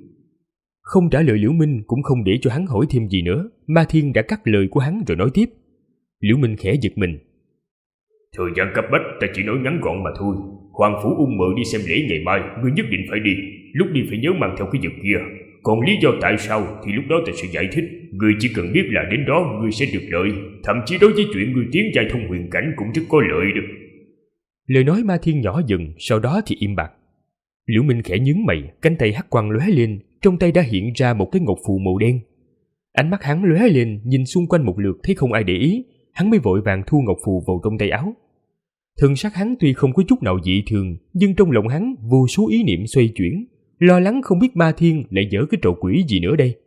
Không trả lời Liễu Minh cũng không để cho hắn hỏi thêm gì nữa, Ma Thiên đã cắt lời của hắn rồi nói tiếp. Liễu Minh khẽ giật mình. Thời gian cấp bách, ta chỉ nói ngắn gọn mà thôi. Hoàng Phủ Ung mời đi xem lễ ngày mai, ngươi nhất định phải đi. Lúc đi phải nhớ mang theo cái vật kia. Còn lý do tại sao thì lúc đó ta sẽ giải thích. Ngươi chỉ cần biết là đến đó ngươi sẽ được lợi. Thậm chí đối với chuyện ngươi tiến giai thông huyền cảnh cũng rất có lợi được. Lời nói Ma Thiên nhỏ dần, sau đó thì im bặt. Liễu Minh khẽ nhướng mày, cánh tay hắc quang lóe lên, trong tay đã hiện ra một cái ngọc phù màu đen. Ánh mắt hắn lóe lên, nhìn xung quanh một lượt thấy không ai để ý, hắn mới vội vàng thu ngọc phù vào trong tay áo. Thần sắc hắn tuy không có chút nào dị thường, nhưng trong lòng hắn vô số ý niệm xoay chuyển, lo lắng không biết Ma Thiên lại dở cái trò quỷ gì nữa đây.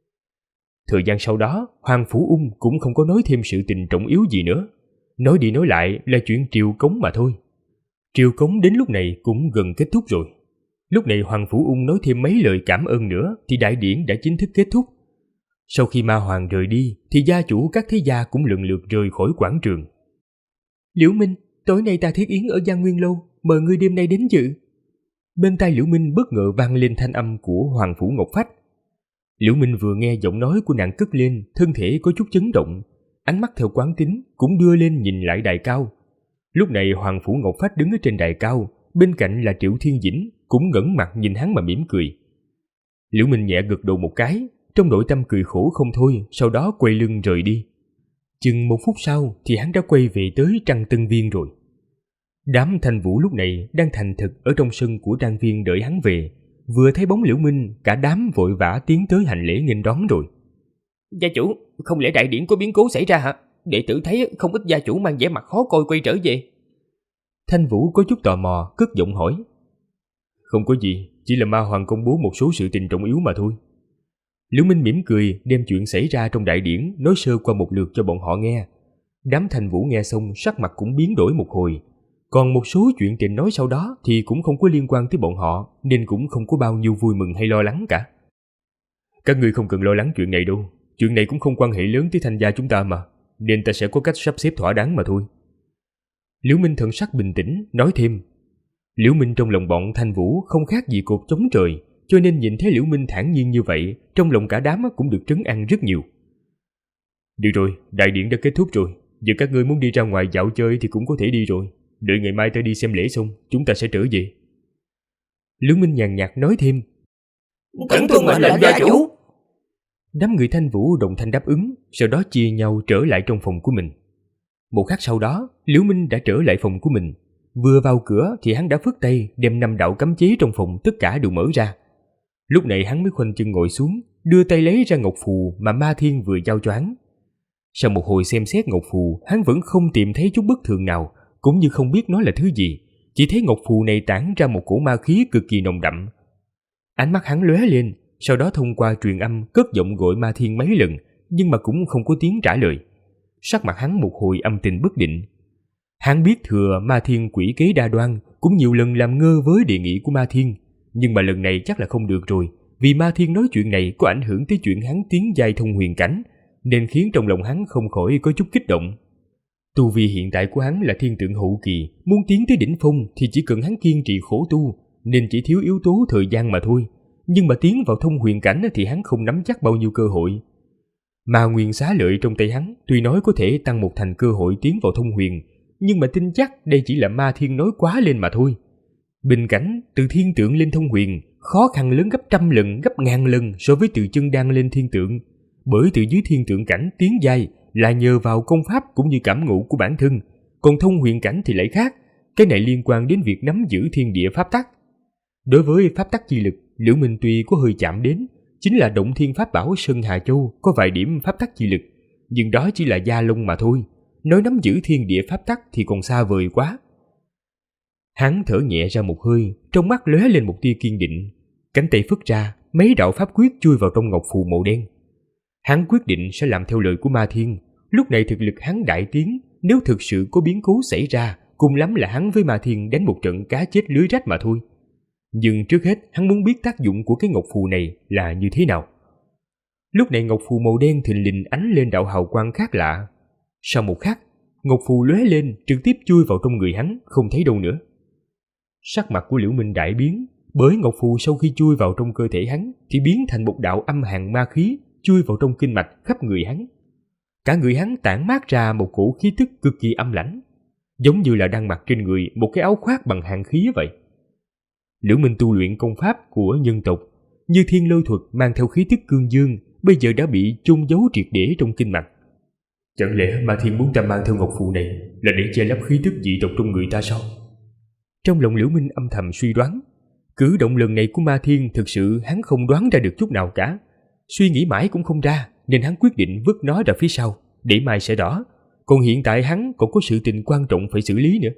Thời gian sau đó, Hoàng Phủ Ung cũng không có nói thêm sự tình trọng yếu gì nữa. Nói đi nói lại là chuyện triều cống mà thôi. Triều cống đến lúc này cũng gần kết thúc rồi. Lúc này Hoàng Phủ Ung nói thêm mấy lời cảm ơn nữa thì đại điển đã chính thức kết thúc. Sau khi Ma Hoàng rời đi thì gia chủ các thế gia cũng lần lượt rời khỏi quảng trường. Liễu Minh, tối nay ta thiết yến ở Giang Nguyên Lâu, mời ngươi đêm nay đến dự. Bên tai Liễu Minh bất ngờ vang lên thanh âm của Hoàng Phủ Ngọc Phách. Liễu Minh vừa nghe giọng nói của nàng cất lên, thân thể có chút chấn động, ánh mắt theo quán tính cũng đưa lên nhìn lại đài cao. Lúc này Hoàng Phủ Ngọc Phách đứng ở trên đài cao, bên cạnh là Triệu Thiên Dĩnh cũng ngẩng mặt nhìn hắn mà mỉm cười. Liễu Minh nhẹ gật đầu một cái, trong nội tâm cười khổ không thôi, sau đó quay lưng rời đi. Chừng một phút sau thì hắn đã quay về tới Trăng Tân Viên rồi. Đám Thanh Vũ lúc này đang thành thực ở trong sân của Trang Viên đợi hắn về. Vừa thấy bóng Liễu Minh, cả đám vội vã tiến tới hành lễ nghênh đón rồi. Gia chủ, không lẽ đại điển có biến cố xảy ra hả? Đệ tử thấy không ít gia chủ mang vẻ mặt khó coi quay trở về. Thanh Vũ có chút tò mò, cất giọng hỏi. Không có gì, chỉ là Ma Hoàng công bố một số sự tình trọng yếu mà thôi. Liễu Minh mỉm cười, đem chuyện xảy ra trong đại điển nói sơ qua một lượt cho bọn họ nghe. Đám Thanh Vũ nghe xong sắc mặt cũng biến đổi một hồi. Còn một số chuyện tình nói sau đó thì cũng không có liên quan tới bọn họ, nên cũng không có bao nhiêu vui mừng hay lo lắng cả. Các ngươi không cần lo lắng chuyện này đâu, chuyện này cũng không quan hệ lớn tới Thanh gia chúng ta mà, nên ta sẽ có cách sắp xếp thỏa đáng mà thôi. Liễu Minh thần sắc bình tĩnh, nói thêm. Liễu Minh trong lòng bọn Thanh Vũ không khác gì cột chống trời, cho nên nhìn thấy Liễu Minh thản nhiên như vậy, trong lòng cả đám cũng được trấn an rất nhiều. Được rồi, đại điển đã kết thúc rồi, giờ các ngươi muốn đi ra ngoài dạo chơi thì cũng có thể đi rồi. Đợi ngày mai ta đi xem lễ xong, chúng ta sẽ trở về. Liễu Minh nhàn nhạt nói thêm. Thỉnh tuân mệnh lệnh gia chủ. Đám người Thanh Vũ đồng thanh đáp ứng, sau đó chia nhau trở lại trong phòng của mình. Một khắc sau đó, Liễu Minh đã trở lại phòng của mình. Vừa vào cửa thì hắn đã phất tay đem 5 đạo cấm chế trong phòng tất cả đều mở ra. Lúc này hắn mới khoanh chân ngồi xuống, đưa tay lấy ra ngọc phù mà Ma Thiên vừa giao cho hắn. Sau một hồi xem xét ngọc phù, hắn vẫn không tìm thấy chút bất thường nào, cũng như không biết nó là thứ gì, chỉ thấy ngọc phù này tản ra một cổ ma khí cực kỳ nồng đậm. Ánh mắt hắn lóe lên, sau đó thông qua truyền âm cất giọng gọi Ma Thiên mấy lần, nhưng mà cũng không có tiếng trả lời. Sắc mặt hắn một hồi âm tình bất định. Hắn biết thừa Ma Thiên quỷ kế đa đoan, cũng nhiều lần làm ngơ với đề nghị của Ma Thiên, nhưng mà lần này chắc là không được rồi, vì Ma Thiên nói chuyện này có ảnh hưởng tới chuyện hắn tiến giai thông huyền cảnh, nên khiến trong lòng hắn không khỏi có chút kích động. Tu vi hiện tại của hắn là thiên tượng hậu kỳ, muốn tiến tới đỉnh phong thì chỉ cần hắn kiên trì khổ tu, nên chỉ thiếu yếu tố thời gian mà thôi. Nhưng mà tiến vào thông huyền cảnh thì hắn không nắm chắc bao nhiêu cơ hội. Ma nguyên xá lợi trong tay hắn tuy nói có thể tăng một thành cơ hội tiến vào thông huyền, nhưng mà tin chắc đây chỉ là Ma Thiên nói quá lên mà thôi. Bình cảnh từ thiên tượng lên thông huyền khó khăn lớn gấp 100 lần, gấp 1000 lần so với từ chân đan lên thiên tượng. Bởi từ dưới thiên tượng cảnh tiến giai là nhờ vào công pháp cũng như cảm ngộ của bản thân, còn thông huyền cảnh thì lại khác. Cái này liên quan đến việc nắm giữ thiên địa pháp tắc. Đối với pháp tắc chi lực, Liễu Minh tuy có hơi chạm đến, chính là động thiên pháp bảo Sơn Hà Châu có vài điểm pháp tắc chi lực, nhưng đó chỉ là da lông mà thôi. Nói nắm giữ thiên địa pháp tắc thì còn xa vời quá. Hắn thở nhẹ ra một hơi, trong mắt lóe lên một tia kiên định. Cánh tay phất ra, mấy đạo pháp quyết chui vào trong ngọc phù màu đen. Hắn quyết định sẽ làm theo lời của Ma Thiên. Lúc này thực lực hắn đại tiến, nếu thực sự có biến cố xảy ra, cùng lắm là hắn với Ma Thiên đánh một trận cá chết lưới rách mà thôi. Nhưng trước hết hắn muốn biết tác dụng của cái ngọc phù này là như thế nào. Lúc này ngọc phù màu đen thình lình ánh lên đạo hào quang khác lạ. Sau một khắc, ngọc phù lóe lên trực tiếp chui vào trong người hắn, không thấy đâu nữa. Sắc mặt của Liễu Minh đại biến, bởi ngọc phù sau khi chui vào trong cơ thể hắn thì biến thành một đạo âm hàn ma khí chui vào trong kinh mạch khắp người hắn. Cả người hắn tản mát ra một cổ khí tức cực kỳ âm lãnh, giống như là đang mặc trên người một cái áo khoác bằng hàn khí vậy. Liễu Minh tu luyện công pháp của nhân tộc, như thiên lôi thuật mang theo khí tức cương dương, bây giờ đã bị chôn giấu triệt để trong kinh mạch. Chẳng lẽ Ma Thiên muốn ta mang theo ngọc phù này là để che lấp khí tức dị tộc trong người ta sao? Trong lòng Liễu Minh âm thầm suy đoán. Cử động lần này của Ma Thiên thực sự hắn không đoán ra được chút nào cả. Suy nghĩ mãi cũng không ra, nên hắn quyết định vứt nó ra phía sau, để mai sẽ rõ. Còn hiện tại hắn còn có sự tình quan trọng phải xử lý nữa.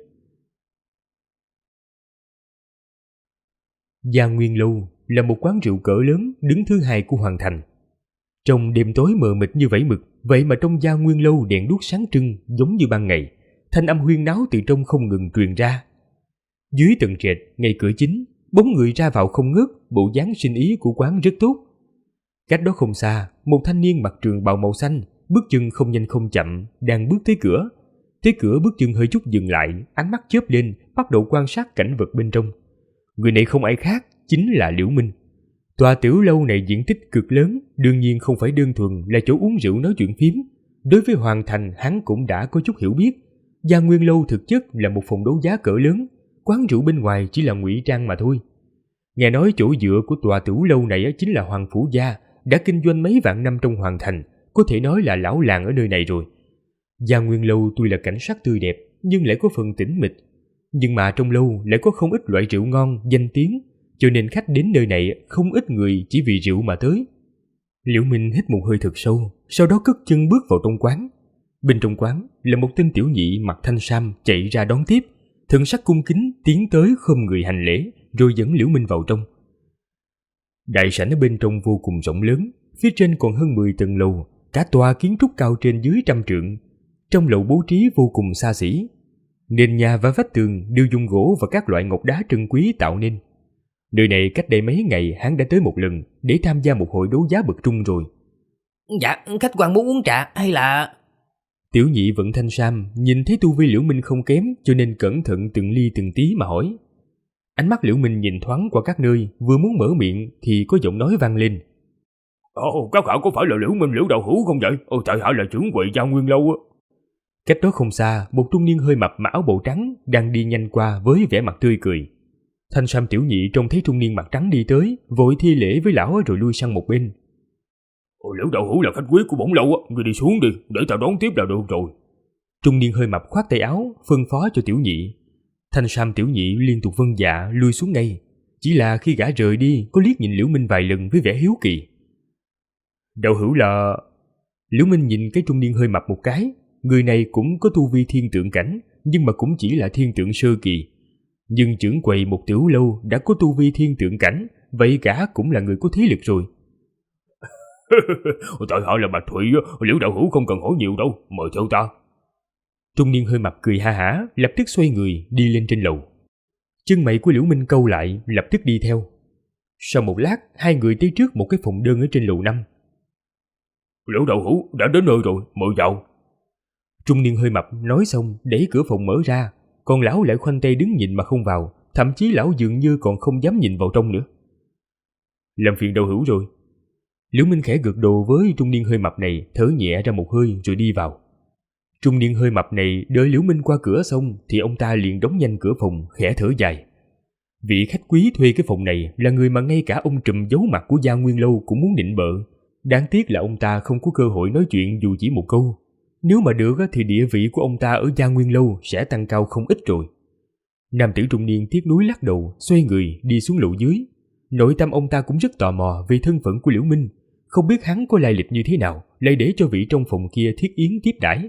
Giang Nguyên Lâu là một quán rượu cỡ lớn đứng thứ hai của Hoàng Thành. Trong đêm tối mờ mịt như vẫy mực, vậy mà trong Giang Nguyên Lâu đèn đuốc sáng trưng giống như ban ngày, thanh âm huyên náo từ trong không ngừng truyền ra. Dưới tầng trệt, ngay cửa chính, bóng người ra vào không ngớt, bộ dáng sinh ý của quán rất tốt. Cách đó không xa, một thanh niên mặc trường bào màu xanh, bước chân không nhanh không chậm, đang bước tới cửa. Tới cửa bước chân hơi chút dừng lại, ánh mắt chớp lên, bắt đầu quan sát cảnh vật bên trong. Người này không ai khác, chính là Liễu Minh. Tòa tiểu lâu này diện tích cực lớn, đương nhiên không phải đơn thuần là chỗ uống rượu nói chuyện phím. Đối với Hoàng Thành, hắn cũng đã có chút hiểu biết. Giang Nguyên Lâu thực chất là một phòng đấu giá cỡ lớn, quán rượu bên ngoài chỉ là ngụy trang mà thôi. Nghe nói chỗ dựa của tòa tiểu lâu này chính là Hoàng Phủ Gia, đã kinh doanh mấy vạn năm trong Hoàng Thành, có thể nói là lão làng ở nơi này rồi. Giang Nguyên Lâu tuy là cảnh sắc tươi đẹp, nhưng lại có phần tĩnh mịch. Nhưng mà trong lâu lại có không ít loại rượu ngon, danh tiếng, cho nên khách đến nơi này không ít người chỉ vì rượu mà tới. Liễu Minh hít một hơi thật sâu, sau đó cất chân bước vào trong quán. Bên trong quán là một tên tiểu nhị mặc thanh sam chạy ra đón tiếp, thần sắc cung kính tiến tới khom người hành lễ, rồi dẫn Liễu Minh vào trong. Đại sảnh ở bên trong vô cùng rộng lớn, phía trên còn hơn 10 tầng lầu, cả tòa kiến trúc cao trên dưới 100 trượng. Trong lầu bố trí vô cùng xa xỉ, nền nhà và vách tường đều dùng gỗ và các loại ngọc đá trân quý tạo nên. Nơi này cách đây mấy ngày hắn đã tới một lần để tham gia một hội đấu giá bậc trung rồi. Dạ, khách quan muốn uống trà hay là... Tiểu nhị vận thanh sam nhìn thấy tu vi Liễu Minh không kém, cho nên cẩn thận từng ly từng tí mà hỏi. Ánh mắt Liễu Minh nhìn thoáng qua các nơi, vừa muốn mở miệng thì có giọng nói vang lên. Các hạ có phải là Liễu Minh Liễu đạo hữu không vậy? Tại hạ là trưởng quầy Giang Nguyên Lâu á. Cách đó không xa, một trung niên hơi mập mặc áo bào trắng đang đi nhanh qua với vẻ mặt tươi cười. Thanh sam tiểu nhị trông thấy trung niên mặt trắng đi tới, vội thi lễ với lão rồi lui sang một bên. Liễu đạo hữu là khách quý của bổn lâu á, người đi xuống đi, để ta đón tiếp là được rồi. Trung niên hơi mập khoát tay áo, phân phó cho tiểu nhị. Thanh sam tiểu nhị liên tục vâng dạ lui xuống ngay. Chỉ là khi gã rời đi, có liếc nhìn Liễu Minh vài lần với vẻ hiếu kỳ. Đạo hữu là... Liễu Minh nhìn cái trung niên hơi mập một cái. Người này cũng có tu vi thiên tượng cảnh, nhưng mà cũng chỉ là thiên tượng sơ kỳ. Nhưng trưởng quầy một tiểu lâu đã có tu vi thiên tượng cảnh, vậy gã cũng là người có thế lực rồi. Tại họ là Bạch Thụy, Liễu đạo hữu không cần hỏi nhiều đâu, mời theo ta. Trung niên hơi mập cười ha hả, lập tức xoay người đi lên trên lầu. Chân mày của Liễu Minh cau lại, lập tức đi theo. Sau một lát, hai người tới trước một cái phòng đơn ở trên lầu 5. Liễu đạo hữu đã đến nơi rồi, mời vào. Trung niên hơi mập nói xong đẩy cửa phòng mở ra, còn lão lại khoanh tay đứng nhìn mà không vào, thậm chí lão dường như còn không dám nhìn vào trong nữa. Làm phiền Đậu Hữu rồi. Liễu Minh khẽ gật đầu với trung niên hơi mập này, thở nhẹ ra một hơi rồi đi vào. Trung niên hơi mập này đợi Liễu Minh qua cửa xong thì ông ta liền đóng nhanh cửa phòng, khẽ thở dài. Vị khách quý thuê cái phòng này là người mà ngay cả ông trùm giấu mặt của Gia Nguyên Lâu cũng muốn nịnh bợ. Đáng tiếc là ông ta không có cơ hội nói chuyện dù chỉ một câu. Nếu mà được thì địa vị của ông ta ở Gia Nguyên Lâu sẽ tăng cao không ít rồi. Nam tử trung niên tiếc nuối lắc đầu, xoay người đi xuống lầu dưới. Nội tâm ông ta cũng rất tò mò về thân phận của Liễu Minh, không biết hắn có lai lịch như thế nào, lại để cho vị trong phòng kia thiết yến tiếp đãi.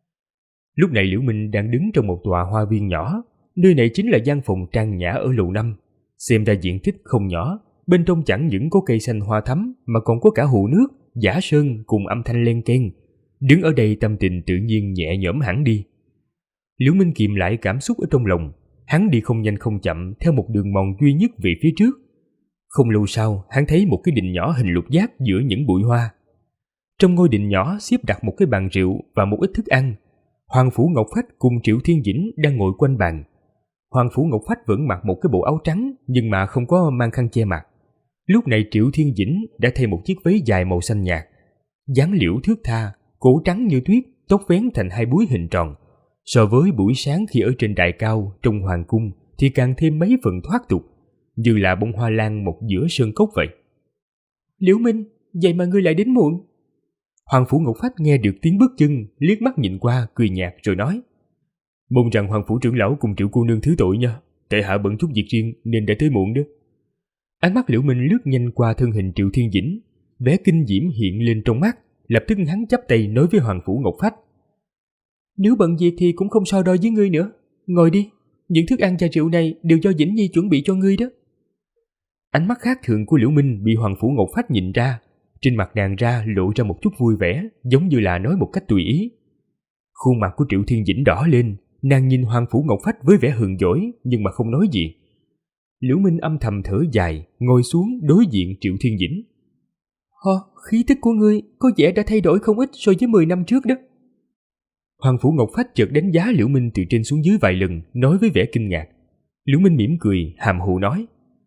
Lúc này Liễu Minh đang đứng trong một tòa hoa viên nhỏ, nơi này chính là gian phòng trang nhã ở lầu 5. Xem ra diện tích không nhỏ, bên trong chẳng những có cây xanh hoa thắm mà còn có cả hồ nước, giả sơn cùng âm thanh len keng. Đứng ở đây tâm tình tự nhiên nhẹ nhõm hẳn đi. Liễu Minh kìm lại cảm xúc ở trong lòng, hắn đi không nhanh không chậm theo một đường mòn duy nhất về phía trước. Không lâu sau, hắn thấy một cái đình nhỏ hình lục giác giữa những bụi hoa. Trong ngôi đình nhỏ xếp đặt một cái bàn rượu và một ít thức ăn. Hoàng Phủ Ngọc Phách cùng Triệu Thiên Dĩnh đang ngồi quanh bàn. Hoàng Phủ Ngọc Phách vẫn mặc một cái bộ áo trắng nhưng mà không có mang khăn che mặt. Lúc này Triệu Thiên Dĩnh đã thay một chiếc váy dài màu xanh nhạt, dáng liễu thướt tha, cổ trắng như tuyết, tóc vén thành hai búi hình tròn. So với buổi sáng khi ở trên đài cao trong hoàng cung thì càng thêm mấy phần thoát tục, như là bông hoa lan mọc giữa sơn cốc vậy. Liễu Minh, vậy mà ngươi lại đến muộn. Hoàng Phủ Ngọc Phách nghe được tiếng bước chân, liếc mắt nhìn qua, cười nhạt rồi nói: Mong rằng Hoàng Phủ trưởng lão cùng Triệu cô nương thứ tội nha, tại hạ bận chút việc riêng nên đã tới muộn đó. Ánh mắt Liễu Minh lướt nhanh qua thân hình Triệu Thiên Dĩnh, vẻ kinh diễm hiện lên trong mắt, lập tức hắn chắp tay nói với Hoàng Phủ Ngọc Phách: Nếu bận việc thì cũng không so đo với ngươi nữa, ngồi đi, những thức ăn và rượu này đều do Dĩnh Nhi chuẩn bị cho ngươi đó. Ánh mắt khác thường của Liễu Minh bị Hoàng Phủ Ngọc Phách nhìn ra, trên mặt nàng ra lộ ra một chút vui vẻ, giống như là nói một cách tùy ý. Khuôn mặt của Triệu Thiên Dĩnh đỏ lên, nàng nhìn Hoàng Phủ Ngọc Phách với vẻ hờn dỗi nhưng mà không nói gì. Liễu Minh âm thầm thở dài, ngồi xuống đối diện Triệu Thiên Dĩnh. Khí tức của ngươi có vẻ đã thay đổi không ít so với 10 năm trước đó. Hoàng Phủ Ngọc Phách chợt đánh giá Liễu Minh từ trên xuống dưới vài lần, nói với vẻ kinh ngạc. Liễu Minh mỉm cười, hàm hồ nói: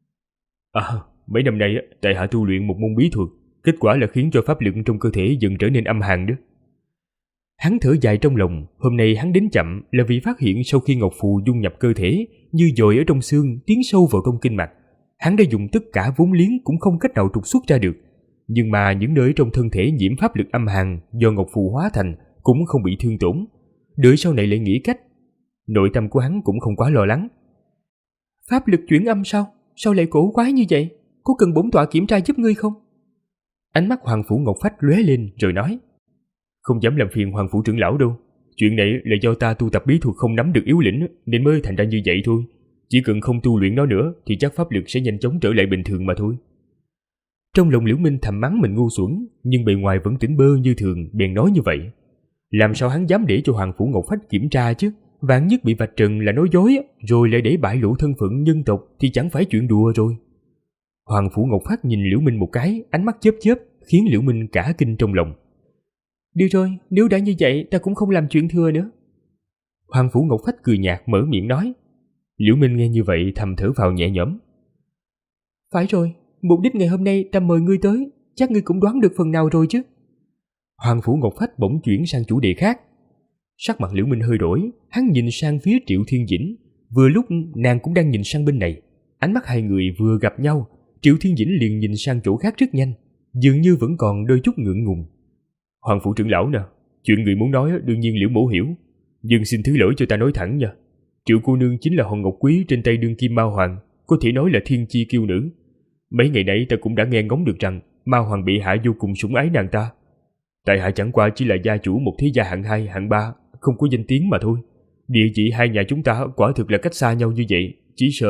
Mấy năm nay tại hạ tu luyện một môn bí thuật, kết quả là khiến cho pháp lực trong cơ thể dần trở nên âm hàn đó. Hắn thở dài trong lòng, hôm nay hắn đến chậm là vì phát hiện sau khi ngọc phù dung nhập cơ thể, như dồi ở trong xương tiến sâu vào trong kinh mạch, hắn đã dùng tất cả vốn liếng cũng không cách nào trục xuất ra được. Nhưng mà những nơi trong thân thể nhiễm pháp lực âm hàn do ngọc phù hóa thành cũng không bị thương tổn. Đợi sau này lại nghĩ cách. Nội tâm của hắn cũng không quá lo lắng. Pháp lực chuyển âm sao? Sao lại cổ quái như vậy? Có cần bổn tọa kiểm tra giúp ngươi không? Ánh mắt Hoàng Phủ Ngọc Phách lóe lên rồi nói: Không dám làm phiền Hoàng Phủ trưởng lão đâu. Chuyện này là do ta tu tập bí thuật không nắm được yếu lĩnh nên mới thành ra như vậy thôi. Chỉ cần không tu luyện nó nữa thì chắc pháp lực sẽ nhanh chóng trở lại bình thường mà thôi. Trong lòng Liễu Minh thầm mắng mình ngu xuẩn, nhưng bề ngoài vẫn tỉnh bơ như thường, bèn nói như vậy. Làm sao hắn dám để cho Hoàng Phủ Ngọc Phách kiểm tra chứ? Vạn nhất bị vạch trần là nói dối, rồi lại để bại lộ thân phận nhân tộc thì chẳng phải chuyện đùa rồi. Hoàng Phủ Ngọc Phách nhìn Liễu Minh một cái, ánh mắt chớp chớp, khiến Liễu Minh cả kinh trong lòng. Được rồi, nếu đã như vậy ta cũng không làm chuyện thừa nữa. Hoàng Phủ Ngọc Phách cười nhạt mở miệng nói. Liễu Minh nghe như vậy thầm thở phào nhẹ nhõm. Phải rồi, mục đích ngày hôm nay ta mời ngươi tới, chắc ngươi cũng đoán được phần nào rồi chứ. Hoàng Phủ Ngọc Phách bỗng chuyển sang chủ đề khác. Sắc mặt Liễu Minh hơi đổi, hắn nhìn sang phía Triệu Thiên Dĩnh, vừa lúc nàng cũng đang nhìn sang bên này. Ánh mắt hai người vừa gặp nhau, Triệu Thiên Dĩnh liền nhìn sang chỗ khác rất nhanh, dường như vẫn còn đôi chút ngượng ngùng. Hoàng Phủ trưởng lão nè, chuyện người muốn nói đương nhiên Liễu mỗ hiểu, nhưng xin thứ lỗi cho ta nói thẳng nha. Triệu cô nương chính là hòn ngọc quý trên tay đương kim Ma Hoàng, có thể nói là thiên chi kiêu nữ. Mấy ngày nãy ta cũng đã nghe ngóng được rằng Ma Hoàng bị hạ vô cùng sủng ái nàng ta. Tại hạ chẳng qua chỉ là gia chủ một thế gia hạng 2, hạng 3, không có danh tiếng mà thôi. Địa vị hai nhà chúng ta quả thực là cách xa nhau như vậy, chỉ sợ...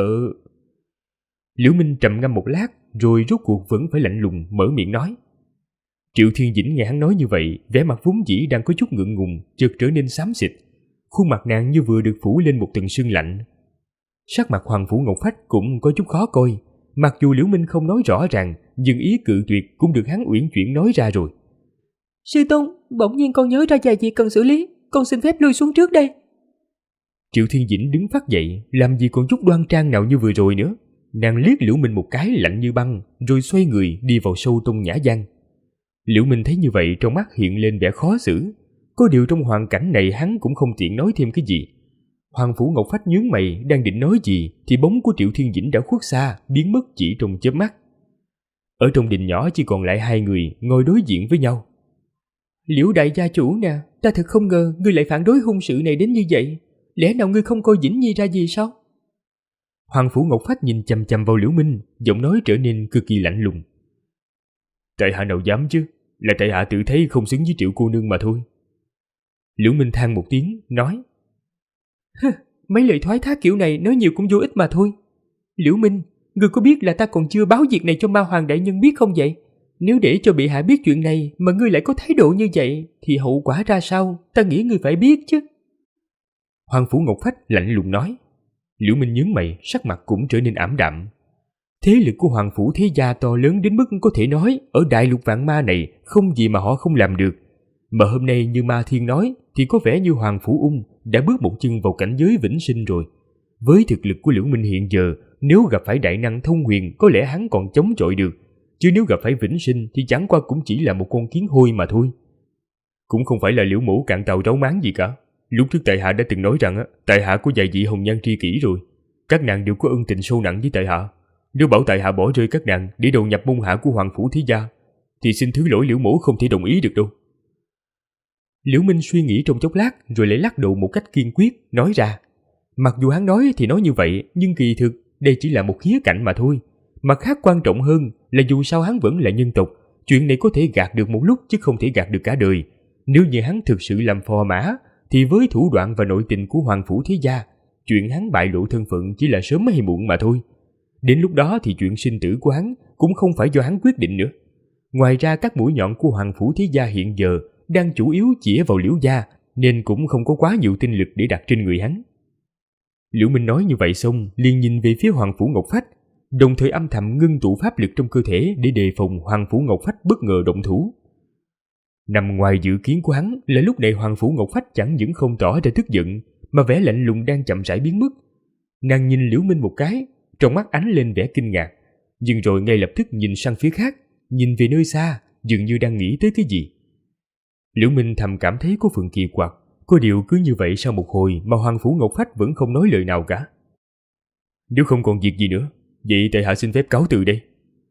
Liễu Minh trầm ngâm một lát, rồi rốt cuộc vẫn phải lạnh lùng mở miệng nói. Triệu Thiên Dĩnh nghe hắn nói như vậy, vẻ mặt vốn dĩ đang có chút ngượng ngùng, chợt trở nên xám xịt. Khuôn mặt nàng như vừa được phủ lên một tầng sương lạnh. Sắc mặt Hoàng Phủ Ngọc Phách cũng có chút khó coi, mặc dù Liễu Minh không nói rõ ràng, nhưng ý cự tuyệt cũng được hắn uyển chuyển nói ra rồi. Sư tôn, bỗng nhiên con nhớ ra vài việc cần xử lý, con xin phép lui xuống trước đây. Triệu Thiên Dĩnh đứng phát dậy, làm gì còn chút đoan trang nào như vừa rồi nữa. Nàng liếc Liễu Minh một cái lạnh như băng, rồi xoay người đi vào sâu trong nhã gian. Liễu Minh thấy như vậy, trong mắt hiện lên vẻ khó xử. Có điều trong hoàn cảnh này hắn cũng không tiện nói thêm cái gì. Hoàng Phủ Ngọc Phách nhướng mày, đang định nói gì thì bóng của Triệu Thiên Dĩnh đã khuất xa, biến mất chỉ trong chớp mắt. Ở trong đình nhỏ chỉ còn lại hai người ngồi đối diện với nhau. Liễu đại gia chủ nè, ta thật không ngờ ngươi lại phản đối hôn sự này đến như vậy. Lẽ nào ngươi không coi Dĩnh Nhi ra gì sao? Hoàng Phủ Ngọc Phách nhìn chằm chằm vào Liễu Minh, giọng nói trở nên cực kỳ lạnh lùng. Tại hạ nào dám chứ, là tại hạ tự thấy không xứng với Triệu cô nương mà thôi. Liễu Minh than một tiếng, nói: Mấy lời thoái thác kiểu này nói nhiều cũng vô ích mà thôi. Liễu Minh, ngươi có biết là ta còn chưa báo việc này cho Ma Hoàng đại nhân biết không vậy? Nếu để cho bị hạ biết chuyện này mà ngươi lại có thái độ như vậy thì hậu quả ra sao, ta nghĩ ngươi phải biết chứ. Hoàng Phủ Ngọc Phách lạnh lùng nói. Liễu Minh nhướng mày, sắc mặt cũng trở nên ảm đạm. Thế lực của Hoàng Phủ thế gia to lớn đến mức có thể nói ở đại lục vạn ma này không gì mà họ không làm được. Mà hôm nay như Ma Thiên nói thì có vẻ như Hoàng Phủ Ung đã bước một chân vào cảnh giới vĩnh sinh rồi. Với thực lực của Liễu Minh hiện giờ, nếu gặp phải đại năng thông huyền có lẽ hắn còn chống chọi được, chứ nếu gặp phải vĩnh sinh thì chẳng qua cũng chỉ là một con kiến hôi mà thôi. Cũng không phải là Liễu mẫu cạn tàu ráo máng gì cả. Lúc trước tại hạ đã từng nói rằng tại hạ có vài vị hồng nhan tri kỷ rồi. Các nàng đều có ân tình sâu nặng với tại hạ. Nếu bảo tại hạ bỏ rơi các nàng để đầu nhập môn hạ của Hoàng Phủ thế gia thì xin thứ lỗi Liễu mẫu không thể đồng ý được đâu. Liễu Minh suy nghĩ trong chốc lát rồi lại lắc đầu một cách kiên quyết, nói ra. Mặc dù hắn nói thì nói như vậy, nhưng kỳ thực đây chỉ là một khía cạnh mà thôi. Mặt khác quan trọng hơn là dù sao hắn vẫn là nhân tộc, chuyện này có thể gạt được một lúc chứ không thể gạt được cả đời. Nếu như hắn thực sự làm phò mã thì với thủ đoạn và nội tình của Hoàng Phủ thế gia, chuyện hắn bại lộ thân phận chỉ là sớm hay muộn mà thôi. Đến lúc đó thì chuyện sinh tử của hắn cũng không phải do hắn quyết định nữa. Ngoài ra các mũi nhọn của Hoàng Phủ thế gia hiện giờ đang chủ yếu chĩa vào Liễu gia, nên cũng không có quá nhiều tinh lực để đặt trên người hắn. Liễu Minh nói như vậy xong, liền nhìn về phía Hoàng Phủ Ngọc Phách, đồng thời âm thầm ngưng tụ pháp lực trong cơ thể để đề phòng Hoàng Phủ Ngọc Phách bất ngờ động thủ. Nằm ngoài dự kiến của hắn là lúc này Hoàng Phủ Ngọc Phách chẳng những không tỏ ra tức giận, mà vẻ lạnh lùng đang chậm rãi biến mất. Nàng nhìn Liễu Minh một cái, trong mắt ánh lên vẻ kinh ngạc, nhưng rồi ngay lập tức nhìn sang phía khác, nhìn về nơi xa, dường như đang nghĩ tới cái gì. Liễu Minh thầm cảm thấy có phần kỳ quặc, có điều cứ như vậy sau một hồi mà Hoàng Phủ Ngọc Phách vẫn không nói lời nào cả. Nếu không còn việc gì nữa, vậy tại hạ xin phép cáo từ đây.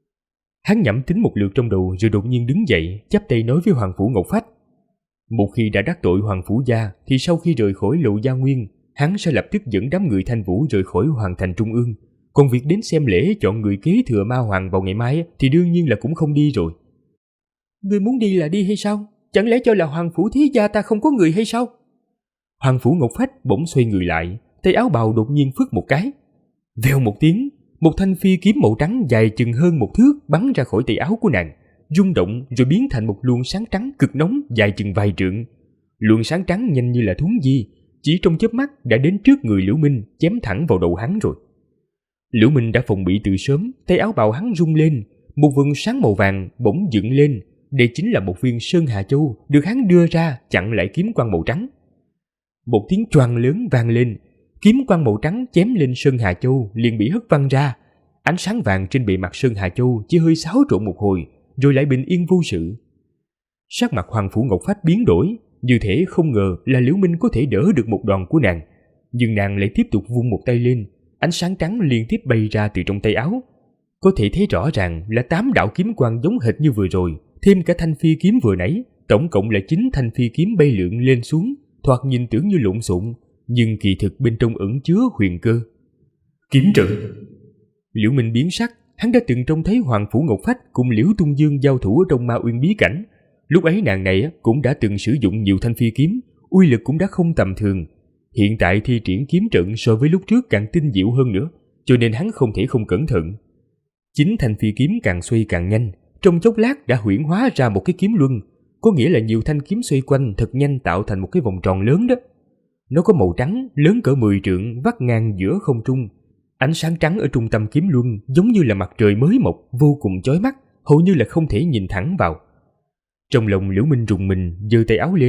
Hắn nhẩm tính một lượt trong đầu rồi đột nhiên đứng dậy, chắp tay nói với Hoàng Phủ Ngọc Phách. Một khi đã đắc tội Hoàng Phủ gia thì sau khi rời khỏi Lộ Gia Nguyên, hắn sẽ lập tức dẫn đám người Thanh Vũ rời khỏi Hoàng thành Trung ương. Còn việc đến xem lễ chọn người kế thừa Ma Hoàng vào ngày mai thì đương nhiên là cũng không đi rồi. Ngươi muốn đi là đi hay sao? Chẳng lẽ cho là Hoàng Phủ thế gia ta không có người hay sao? Hoàng Phủ Ngọc Phách bỗng xoay người lại, tay áo bào đột nhiên phất một cái. Vèo một tiếng, một thanh phi kiếm màu trắng dài chừng hơn một thước bắn ra khỏi tay áo của nàng, rung động rồi biến thành một luồng sáng trắng cực nóng dài chừng vài trượng. Luồng sáng trắng nhanh như là thuấn di, chỉ trong chớp mắt đã đến trước người Liễu Minh, chém thẳng vào đầu hắn rồi. Liễu Minh đã phòng bị từ sớm, tay áo bào hắn rung lên, một vầng sáng màu vàng bỗng dựng lên. Đây chính là một viên Sơn Hà Châu được hắn đưa ra chặn lại kiếm quang màu trắng. Một tiếng choang lớn vang lên, kiếm quang màu trắng chém lên Sơn Hà Châu liền bị hất văng ra. Ánh sáng vàng trên bề mặt Sơn Hà Châu chỉ hơi xáo trộn một hồi, rồi lại bình yên vô sự. Sắc mặt Hoàng Phủ Ngọc Phách biến đổi, như thể không ngờ là Liễu Minh có thể đỡ được một đòn của nàng. Nhưng nàng lại tiếp tục vung một tay lên, ánh sáng trắng liên tiếp bay ra từ trong tay áo. Có thể thấy rõ ràng là 8 đạo kiếm quang giống hệt như vừa rồi, thêm cả thanh phi kiếm vừa nãy, tổng cộng là 9 thanh phi kiếm bay lượn lên xuống, thoạt nhìn tưởng như lộn xộn, nhưng kỳ thực bên trong ẩn chứa huyền cơ. Kiếm trận. Liễu Minh biến sắc, hắn đã từng trông thấy Hoàng Phủ Ngọc Phách cùng Liễu Tung Dương giao thủ ở trong Ma Uyên bí cảnh. Lúc ấy nàng này cũng đã từng sử dụng nhiều thanh phi kiếm, uy lực cũng đã không tầm thường. Hiện tại thi triển kiếm trận so với lúc trước càng tinh diệu hơn nữa, cho nên hắn không thể không cẩn thận. 9 thanh phi kiếm càng xoay càng nhanh, trong chốc lát đã huyễn hóa ra một cái kiếm luân, có nghĩa là nhiều thanh kiếm xoay quanh thật nhanh tạo thành một cái vòng tròn lớn đó. Nó có màu trắng, lớn cỡ 10 trượng, vắt ngang giữa không trung. Ánh sáng trắng ở trung tâm kiếm luân giống như là mặt trời mới mọc, vô cùng chói mắt, hầu như là không thể nhìn thẳng vào. Trong lòng Liễu Minh rùng mình, giơ tay áo lên,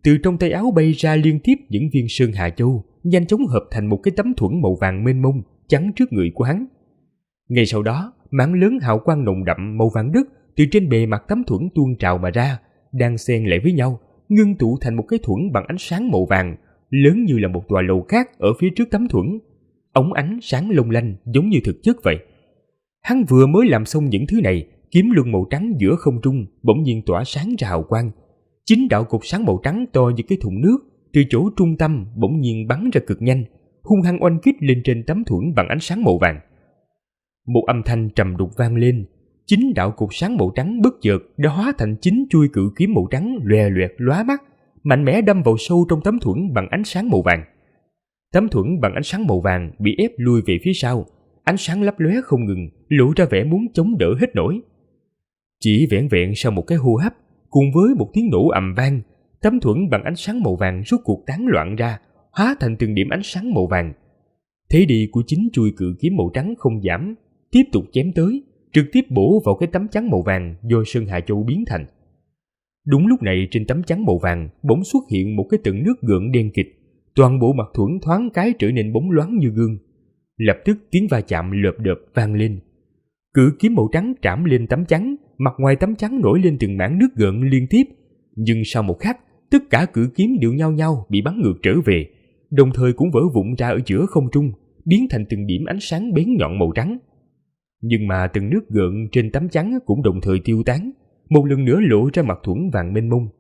từ trong tay áo bay ra liên tiếp những viên sơn hà châu, nhanh chóng hợp thành một cái tấm thuẫn màu vàng mênh mông chắn trước người của hắn. Ngay sau đó, mảng lớn hào quang nồng đậm màu vàng đất từ trên bề mặt tấm thuẫn tuôn trào mà ra, đang xen lại với nhau, ngưng tụ thành một cái thuẫn bằng ánh sáng màu vàng, lớn như là một tòa lầu cát ở phía trước tấm thuẫn, óng ánh sáng long lanh giống như thực chất vậy. Hắn vừa mới làm xong những thứ này, kiếm luân màu trắng giữa không trung bỗng nhiên tỏa sáng ra hào quang. 9 đạo cột sáng màu trắng to như cái thùng nước từ chỗ trung tâm bỗng nhiên bắn ra cực nhanh, hung hăng oanh kích lên trên tấm thuẫn bằng ánh sáng màu vàng. Một âm thanh trầm đục vang lên, 9 đạo cột sáng màu trắng bất chợt đã hóa thành 9 chuôi cự kiếm màu trắng lòe loẹt lóa mắt, mạnh mẽ đâm vào sâu trong tấm thuẫn bằng ánh sáng màu vàng. Tấm thuẫn bằng ánh sáng màu vàng bị ép lui về phía sau, ánh sáng lấp lóe không ngừng, lộ ra vẻ muốn chống đỡ hết nổi. Chỉ vẻn vẹn sau một cái hô hấp, cùng với một tiếng nổ ầm vang, tấm thuẫn bằng ánh sáng màu vàng rốt cuộc tán loạn ra, hóa thành từng điểm ánh sáng màu vàng. Thế đi của 9 chuôi cự kiếm màu trắng không giảm, tiếp tục chém tới, trực tiếp bổ vào cái tấm chắn màu vàng do Sơn Hà Châu biến thành. Đúng lúc này trên tấm chắn màu vàng bỗng xuất hiện một cái tầng nước gợn đen kịt, toàn bộ mặt thuẫn thoáng cái trở nên bóng loáng như gương. Lập tức tiếng va chạm lợp đợp vang lên. Cự kiếm màu trắng trảm lên tấm chắn, mặt ngoài tấm chắn nổi lên từng mảng nước gợn liên tiếp, nhưng sau một khắc, tất cả cự kiếm đều nhao nhao bị bắn ngược trở về, đồng thời cũng vỡ vụn ra ở giữa không trung, biến thành từng điểm ánh sáng bén nhọn màu trắng. Nhưng mà từng nước gợn trên tấm chắn cũng đồng thời tiêu tán, một lần nữa lộ ra mặt thuẫn vàng mênh mông.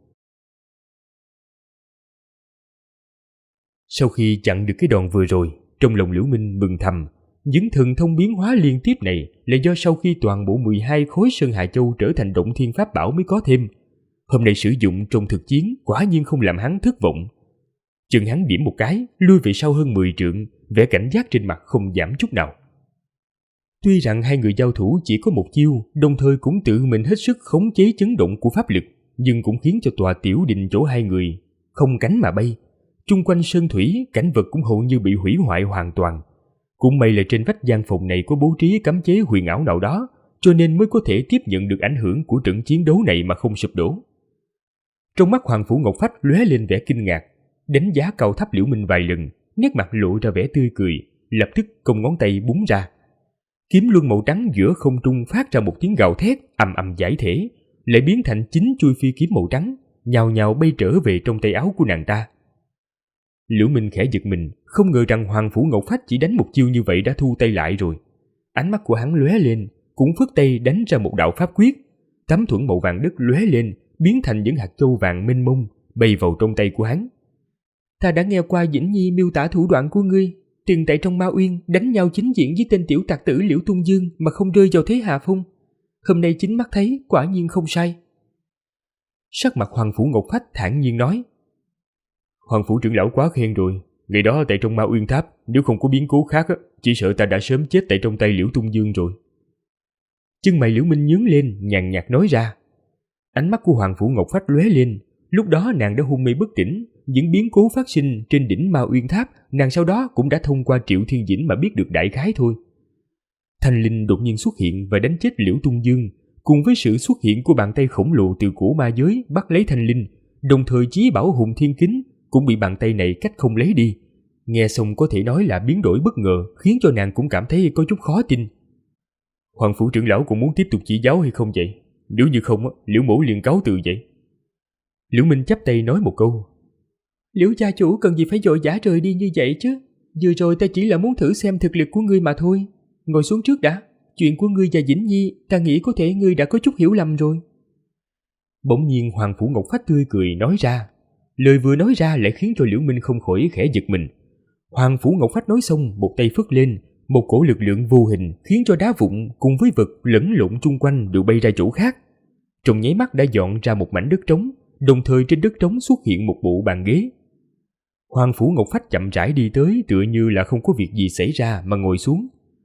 Sau khi chặn được cái đòn vừa rồi, trong lòng Liễu Minh mừng thầm, những thần thông biến hóa liên tiếp này là do sau khi toàn bộ 12 khối Sơn Hà Châu trở thành động thiên pháp bảo mới có thêm. Hôm nay sử dụng trong thực chiến quả nhiên không làm hắn thất vọng. Chân hắn điểm một cái, lui về sau hơn 10 trượng, vẻ cảnh giác trên mặt không giảm chút nào. Tuy rằng hai người giao thủ chỉ có một chiêu, đồng thời cũng tự mình hết sức khống chế chấn động của pháp lực, nhưng cũng khiến cho tòa tiểu đình chỗ hai người không cánh mà bay. Chung quanh sơn thủy, cảnh vật cũng hầu như bị hủy hoại hoàn toàn. Cũng may là trên vách gian phòng này có bố trí cấm chế huyền ảo nào đó, cho nên mới có thể tiếp nhận được ảnh hưởng của trận chiến đấu này mà không sụp đổ. Trong mắt Hoàng Phủ Ngọc Phách lóe lên vẻ kinh ngạc, đánh giá cao thấp Liễu Minh vài lần, nét mặt lộ ra vẻ tươi cười, lập tức cong ngón tay búng ra. Kiếm luân màu trắng giữa không trung phát ra một tiếng gào thét ầm ầm giải thể, lại biến thành 9 chuôi phi kiếm màu trắng, nhào nhào bay trở về trong tay áo của nàng ta. Liễu Minh khẽ giật mình, không ngờ rằng Hoàng Phủ Ngọc Phách chỉ đánh một chiêu như vậy đã thu tay lại rồi. Ánh mắt của hắn lóe lên, cũng phất tay đánh ra một đạo pháp quyết. Tấm thuẫn màu vàng đất lóe lên, biến thành những hạt châu vàng mênh mông, bay vào trong tay của hắn. Ta đã nghe qua Dĩnh Nhi miêu tả thủ đoạn của ngươi, từng tại trong Ma Uyên đánh nhau chính diện với tên tiểu tặc tử Liễu Tung Dương mà không rơi vào thế hạ phong. Hôm nay chính mắt thấy, quả nhiên không sai. Sắc mặt Hoàng Phủ Ngọc Phách thản nhiên nói. Hoàng Phủ trưởng lão quá khen rồi, ngày đó tại trong Ma Uyên Tháp, nếu không có biến cố khác, chỉ sợ ta đã sớm chết tại trong tay Liễu Tung Dương rồi. Chân mày Liễu Minh nhướng lên, nhàn nhạt nói ra. Ánh mắt của Hoàng Phủ Ngọc Phách lóe lên, lúc đó nàng đã hôn mê bất tỉnh, những biến cố phát sinh trên đỉnh Ma Uyên Tháp, nàng sau đó cũng đã thông qua Triệu Thiên Dĩnh mà biết được đại khái thôi. Thanh linh đột nhiên xuất hiện và đánh chết Liễu Tung Dương, cùng với sự xuất hiện của bàn tay khổng lồ từ cổ ma giới bắt lấy thanh linh, đồng thời chí bảo Hùng Thiên Kính cũng bị bàn tay này cách không lấy đi. Nghe xong có thể nói là biến đổi bất ngờ, khiến cho nàng cũng cảm thấy có chút khó tin. Hoàng Phủ trưởng lão cũng muốn tiếp tục chỉ giáo hay không vậy? Nếu như không, Liễu mỗ liền cáo từ vậy. Liễu Minh chắp tay nói một câu. Liễu gia chủ cần gì phải vội vã rời đi như vậy chứ? Vừa rồi ta chỉ là muốn thử xem thực lực của ngươi mà thôi. Ngồi xuống trước đã. Chuyện của ngươi và Dĩnh Nhi, ta nghĩ có thể ngươi đã có chút hiểu lầm rồi. Bỗng nhiên Hoàng Phủ Ngọc Phách tươi cười nói ra. Lời vừa nói ra lại khiến cho Liễu Minh không khỏi khẽ giật mình. Hoàng Phủ Ngọc Phách nói xong, một tay phất lên, một cổ lực lượng vô hình khiến cho đá vụn cùng với vật lẫn lộn chung quanh đều bay ra chỗ khác. Trong nháy mắt đã dọn ra một mảnh đất trống, đồng thời trên đất trống xuất hiện một bộ bàn ghế. Hoàng Phủ Ngọc Phách chậm rãi đi tới, tựa như là không có việc gì xảy ra mà ngồi xuống.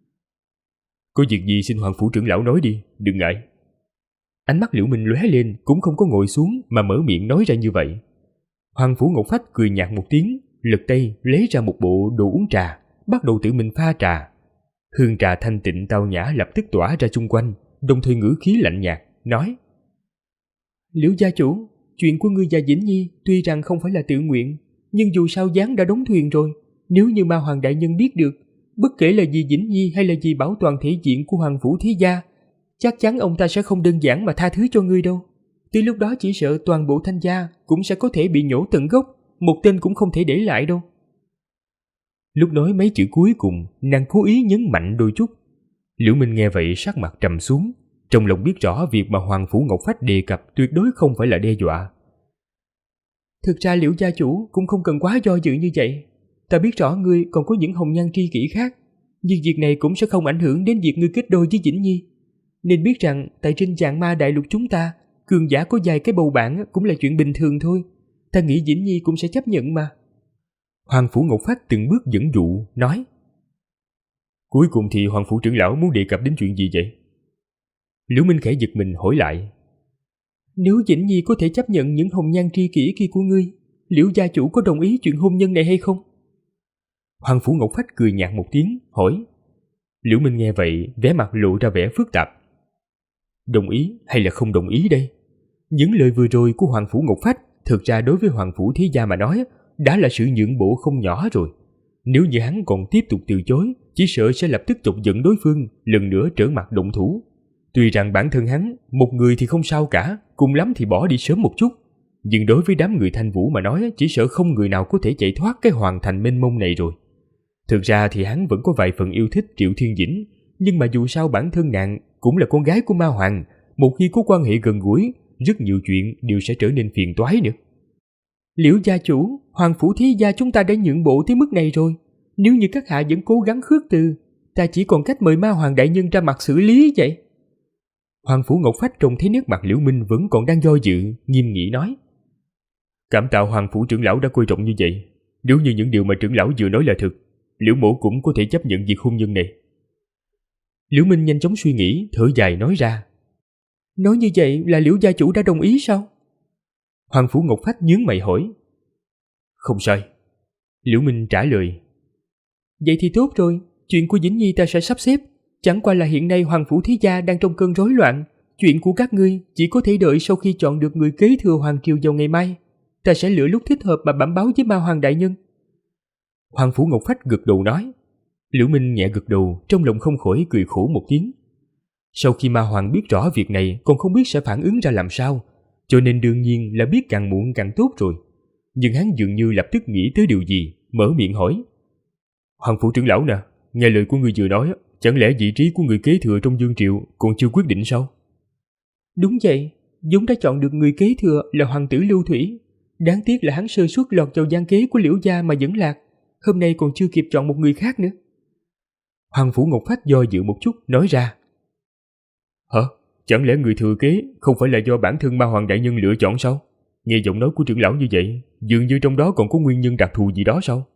Có việc gì xin Hoàng Phủ trưởng lão nói đi, đừng ngại. Ánh mắt Liễu Minh lóe lên, cũng không có ngồi xuống mà mở miệng nói ra như vậy. Hoàng Phủ Ngọc Phách cười nhạt một tiếng, lật tay lấy ra một bộ đồ uống trà, bắt đầu tự mình pha trà. Hương trà thanh tịnh tao nhã lập tức tỏa ra chung quanh, đồng thời ngữ khí lạnh nhạt nói: Liễu gia chủ, chuyện của ngươi và Dĩnh Nhi tuy rằng không phải là tự nguyện, nhưng dù sao gián đã đóng thuyền rồi. Nếu như Ma Hoàng đại nhân biết được, bất kể là vì Dĩnh Nhi hay là vì bảo toàn thể diện của Hoàng phủ thế gia, chắc chắn ông ta sẽ không đơn giản mà tha thứ cho ngươi đâu. Tới lúc đó chỉ sợ toàn bộ Thanh gia cũng sẽ có thể bị nhổ tận gốc, một tên cũng không thể để lại đâu. Lúc nói mấy chữ cuối cùng, nàng cố ý nhấn mạnh đôi chút. Liễu Minh nghe vậy sắc mặt trầm xuống, trong lòng biết rõ việc mà Hoàng phủ Ngọc Phách đề cập tuyệt đối không phải là đe dọa. Thực ra Liễu gia chủ cũng không cần quá do dự như vậy. Ta biết rõ ngươi còn có những hồng nhan tri kỷ khác, nhưng việc này cũng sẽ không ảnh hưởng đến việc ngươi kết đôi với Dĩnh Nhi. Nên biết rằng tại trên Vạn Ma đại lục chúng ta, cường giả có vài cái bầu bạn cũng là chuyện bình thường thôi. Ta nghĩ Dĩnh Nhi cũng sẽ chấp nhận mà. Hoàng phủ Ngọc Phách từng bước dẫn dụ, nói: Cuối cùng thì Hoàng phủ trưởng lão muốn đề cập đến chuyện gì vậy? Liễu Minh khẽ giật mình hỏi lại: Nếu Dĩnh Nhi có thể chấp nhận những hồng nhan tri kỷ kia của ngươi, Liễu gia chủ có đồng ý chuyện hôn nhân này hay không? Hoàng phủ Ngọc Phách cười nhạt một tiếng, hỏi. Liễu Minh nghe vậy, vẻ mặt lộ ra vẻ phức tạp. Đồng ý hay là không đồng ý đây? Những lời vừa rồi của Hoàng phủ Ngọc Phách thực ra đối với Hoàng phủ thế gia mà nói đã là sự nhượng bộ không nhỏ rồi. Nếu như hắn còn tiếp tục từ chối, chỉ sợ sẽ lập tức chọc giận đối phương, lần nữa trở mặt động thủ. Tuy rằng bản thân hắn, một người thì không sao cả, cùng lắm thì bỏ đi sớm một chút, nhưng đối với đám người Thanh Vũ mà nói, chỉ sợ không người nào có thể chạy thoát cái hoàng thành mênh mông này rồi. Thực ra thì hắn vẫn có vài phần yêu thích Triệu Thiên Dĩnh, nhưng mà dù sao bản thân nàng cũng là con gái của Ma Hoàng, một khi có quan hệ gần gũi, rất nhiều chuyện đều sẽ trở nên phiền toái nữa. Liễu gia chủ, Hoàng phủ thế gia chúng ta đã nhượng bộ tới mức này rồi. Nếu như các hạ vẫn cố gắng khước từ, ta chỉ còn cách mời Ma Hoàng đại nhân ra mặt xử lý vậy. Hoàng phủ Ngọc Phách trông thấy nét mặt Liễu Minh vẫn còn đang do dự, nghiêm nghị nói: Cảm tạ Hoàng phủ trưởng lão đã coi trọng như vậy. Nếu như những điều mà trưởng lão vừa nói là thật, Liễu mỗ cũng có thể chấp nhận việc hôn nhân này. Liễu Minh nhanh chóng suy nghĩ, thở dài nói ra: Nói như vậy là Liễu gia chủ đã đồng ý sao? Hoàng phủ Ngọc Phách nhướng mày hỏi. Không sai, Liễu Minh trả lời. Vậy thì tốt rồi, chuyện của Dĩnh Nhi ta sẽ sắp xếp. Chẳng qua là hiện nay Hoàng phủ thế gia đang trong cơn rối loạn. Chuyện của các ngươi chỉ có thể đợi sau khi chọn được người kế thừa Hoàng triều vào ngày mai. Ta sẽ lựa lúc thích hợp mà bẩm báo với Ma Hoàng đại nhân. Hoàng phủ Ngọc Phách gật đầu nói. Liễu Minh nhẹ gật đầu, trong lòng không khỏi cười khổ một tiếng. Sau khi Ma Hoàng biết rõ việc này còn không biết sẽ phản ứng ra làm sao, cho nên đương nhiên là biết càng muộn càng tốt rồi. Nhưng hắn dường như lập tức nghĩ tới điều gì, mở miệng hỏi. Hoàng phủ trưởng lão nè, nghe lời của người vừa nói, chẳng lẽ vị trí của người kế thừa trong Dương Triệu còn chưa quyết định sao? Đúng vậy, vốn đã chọn được người kế thừa là hoàng tử Lưu Thủy. Đáng tiếc là hắn sơ suất lọt vào gian kế của Liễu gia mà vẫn lạc. Hôm nay còn chưa kịp chọn một người khác nữa. Hoàng phủ Ngọc Phách do dự một chút nói ra. Hả? Chẳng lẽ người thừa kế không phải là do bản thân Ma Hoàng đại nhân lựa chọn sao? Nghe giọng nói của trưởng lão như vậy, dường như trong đó còn có nguyên nhân đặc thù gì đó sao?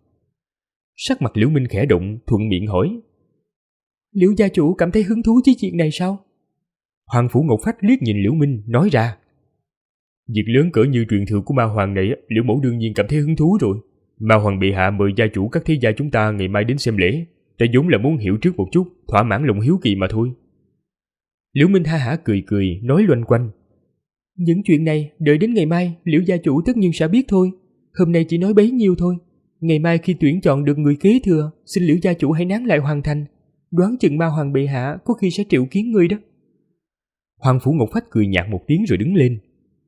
Sắc mặt Liễu Minh khẽ động, thuận miệng hỏi. Liễu gia chủ cảm thấy hứng thú với chuyện này sao? Hoàng phủ Ngọc Phách liếc nhìn Liễu Minh nói ra. Việc lớn cỡ như truyền thừa của Ma Hoàng này, Liễu mẫu đương nhiên cảm thấy hứng thú rồi. Ma Hoàng bệ hạ mời gia chủ các thế gia chúng ta ngày mai đến xem lễ. Ta vốn là muốn hiểu trước một chút, thỏa mãn lòng hiếu kỳ mà thôi. Liễu Minh ha hả cười cười, nói loanh quanh. Những chuyện này đợi đến ngày mai Liễu gia chủ tất nhiên sẽ biết thôi. Hôm nay chỉ nói bấy nhiêu thôi. Ngày mai khi tuyển chọn được người kế thừa, xin Liễu gia chủ hãy nán lại hoàn thành. Đoán chừng Ma Hoàng bệ hạ có khi sẽ triệu kiến ngươi đó. Hoàng phủ Ngọc Phách cười nhạt một tiếng rồi đứng lên.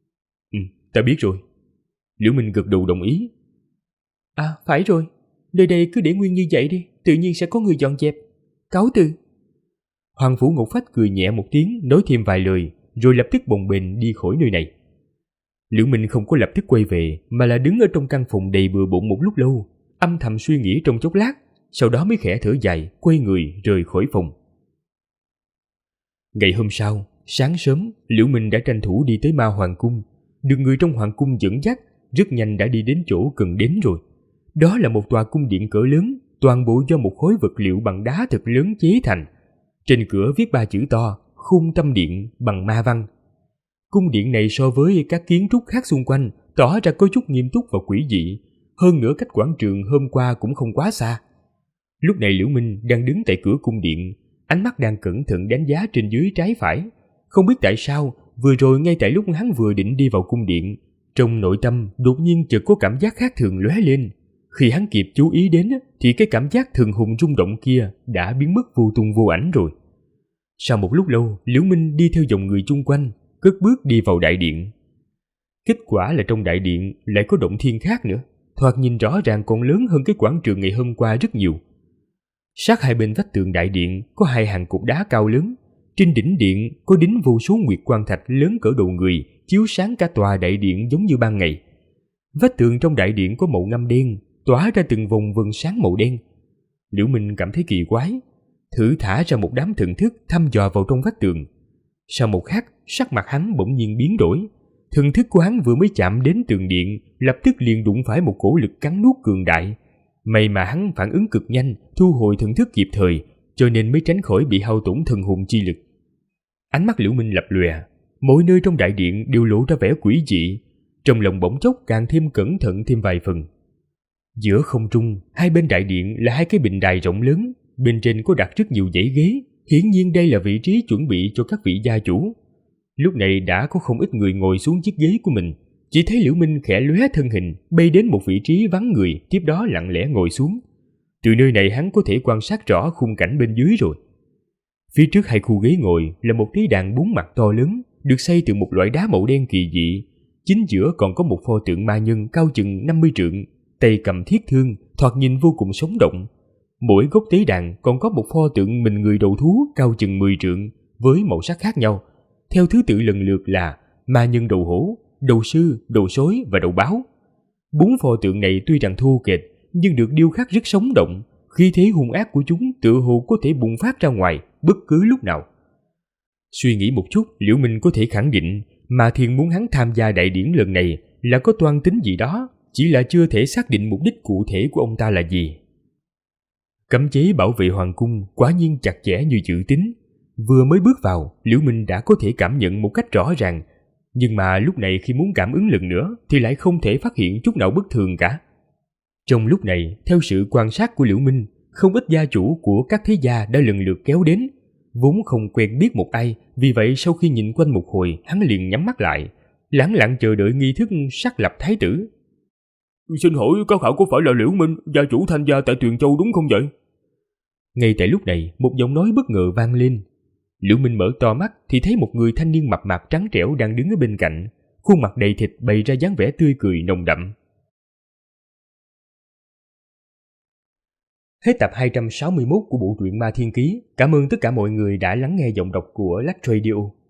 Ta biết rồi. Liễu Minh gật đầu đồng ý. À phải rồi, nơi đây cứ để nguyên như vậy đi, tự nhiên sẽ có người dọn dẹp. Cáo từ. Hoàng phủ Ngọc Phách cười nhẹ một tiếng, nói thêm vài lời, rồi lập tức bồng bềnh đi khỏi nơi này. Liễu Minh không có lập tức quay về, mà là đứng ở trong căn phòng đầy bừa bộn một lúc lâu, âm thầm suy nghĩ trong chốc lát, sau đó mới khẽ thở dài, quay người rời khỏi phòng. Ngày hôm sau, sáng sớm, Liễu Minh đã tranh thủ đi tới Ma Hoàng cung, được người trong Hoàng cung dẫn dắt, rất nhanh đã đi đến chỗ cần đến rồi. Đó là một tòa cung điện cỡ lớn, toàn bộ do một khối vật liệu bằng đá thật lớn chế thành. Trên cửa viết 3 chữ to, Khung Tâm Điện bằng ma văn. Cung điện này so với các kiến trúc khác xung quanh tỏ ra có chút nghiêm túc và quỷ dị, hơn nữa cách quảng trường hôm qua cũng không quá xa. Lúc này Liễu Minh đang đứng tại cửa cung điện, ánh mắt đang cẩn thận đánh giá trên dưới trái phải. Không biết tại sao, vừa rồi ngay tại lúc hắn vừa định đi vào cung điện, Trong nội tâm đột nhiên chợt có cảm giác khác thường lóe lên. Khi hắn kịp chú ý đến thì cái cảm giác thường hùng rung động kia đã biến mất vô tung vô ảnh rồi. Sau một lúc lâu, Liễu Minh đi theo dòng người chung quanh, cất bước đi vào đại điện. Kết quả là trong đại điện lại có động thiên khác nữa, thoạt nhìn rõ ràng còn lớn hơn cái quảng trường ngày hôm qua rất nhiều. Sát hai bên vách tường đại điện có hai hàng cột đá cao lớn, trên đỉnh điện có đính vô số nguyệt quang thạch lớn cỡ đầu người, chiếu sáng cả tòa đại điện giống như ban ngày. Vách tường trong đại điện có màu ngăm đen, tỏa ra từng vòng vầng sáng màu đen. Liễu Minh cảm thấy kỳ quái, thử thả ra một đám thần thức thăm dò vào trong vách tường. Sau một khắc, sắc mặt hắn bỗng nhiên biến đổi. Thần thức của hắn vừa mới chạm đến tường điện, lập tức liền đụng phải một cổ lực cắn nuốt cường đại. May mà hắn phản ứng cực nhanh, thu hồi thần thức kịp thời, cho nên mới tránh khỏi bị hao tổn thần hồn chi lực. Ánh mắt Liễu Minh lập lòe, mỗi nơi trong đại điện đều lộ ra vẻ quỷ dị. Trong lòng bỗng chốc càng thêm cẩn thận thêm vài phần. Giữa không trung, hai bên đại điện là hai cái bình đài rộng lớn, bên trên có đặt rất nhiều dãy ghế, hiển nhiên đây là vị trí chuẩn bị cho các vị gia chủ. Lúc này đã có không ít người ngồi xuống chiếc ghế của mình, chỉ thấy Liễu Minh khẽ lóe thân hình, bay đến một vị trí vắng người, tiếp đó lặng lẽ ngồi xuống. Từ nơi này hắn có thể quan sát rõ khung cảnh bên dưới rồi. Phía trước hai khu ghế ngồi là một tế đàn 4 mặt to lớn, được xây từ một loại đá màu đen kỳ dị. Chính giữa còn có một pho tượng ma nhân cao chừng 50 trượng, tay cầm thiết thương, thoạt nhìn vô cùng sống động. Mỗi góc tế đàn còn có một pho tượng mình người đầu thú cao chừng 10 trượng, với màu sắc khác nhau, theo thứ tự lần lượt là ma nhân đầu hổ, đầu sư, đầu sói và đầu báo. 4 pho tượng này tuy rằng thô kệch, nhưng được điêu khắc rất sống động, khí thế hung ác của chúng tựa hồ có thể bùng phát ra ngoài bất cứ lúc nào. Suy nghĩ một chút, Liễu Minh có thể khẳng định Ma Thiên muốn hắn tham gia đại điển lần này là có toan tính gì đó, chỉ là chưa thể xác định mục đích cụ thể của ông ta là gì. Cấm chế bảo vệ hoàng cung quả nhiên chặt chẽ như dự tính. Vừa mới bước vào, Liễu Minh đã có thể cảm nhận một cách rõ ràng, nhưng mà lúc này khi muốn cảm ứng lần nữa thì lại không thể phát hiện chút nào bất thường cả. Trong lúc này, theo sự quan sát của Liễu Minh, không ít gia chủ của các thế gia đã lần lượt kéo đến, vốn không quen biết một ai, vì vậy sau khi nhìn quanh một hồi, hắn liền nhắm mắt lại, lẳng lặng chờ đợi nghi thức xác lập thái tử. Xin hỏi có khảo có phải là Liễu Minh, gia chủ Thanh gia tại Tuyền Châu đúng không vậy? Ngay tại lúc này, một giọng nói bất ngờ vang lên. Liễu Minh mở to mắt thì thấy một người thanh niên mập mạp trắng trẻo đang đứng ở bên cạnh, khuôn mặt đầy thịt bày ra dáng vẻ tươi cười nồng đậm. Hết tập 261 của bộ truyện Ma Thiên Ký. Cảm ơn tất cả mọi người đã lắng nghe giọng đọc của Lách Radio.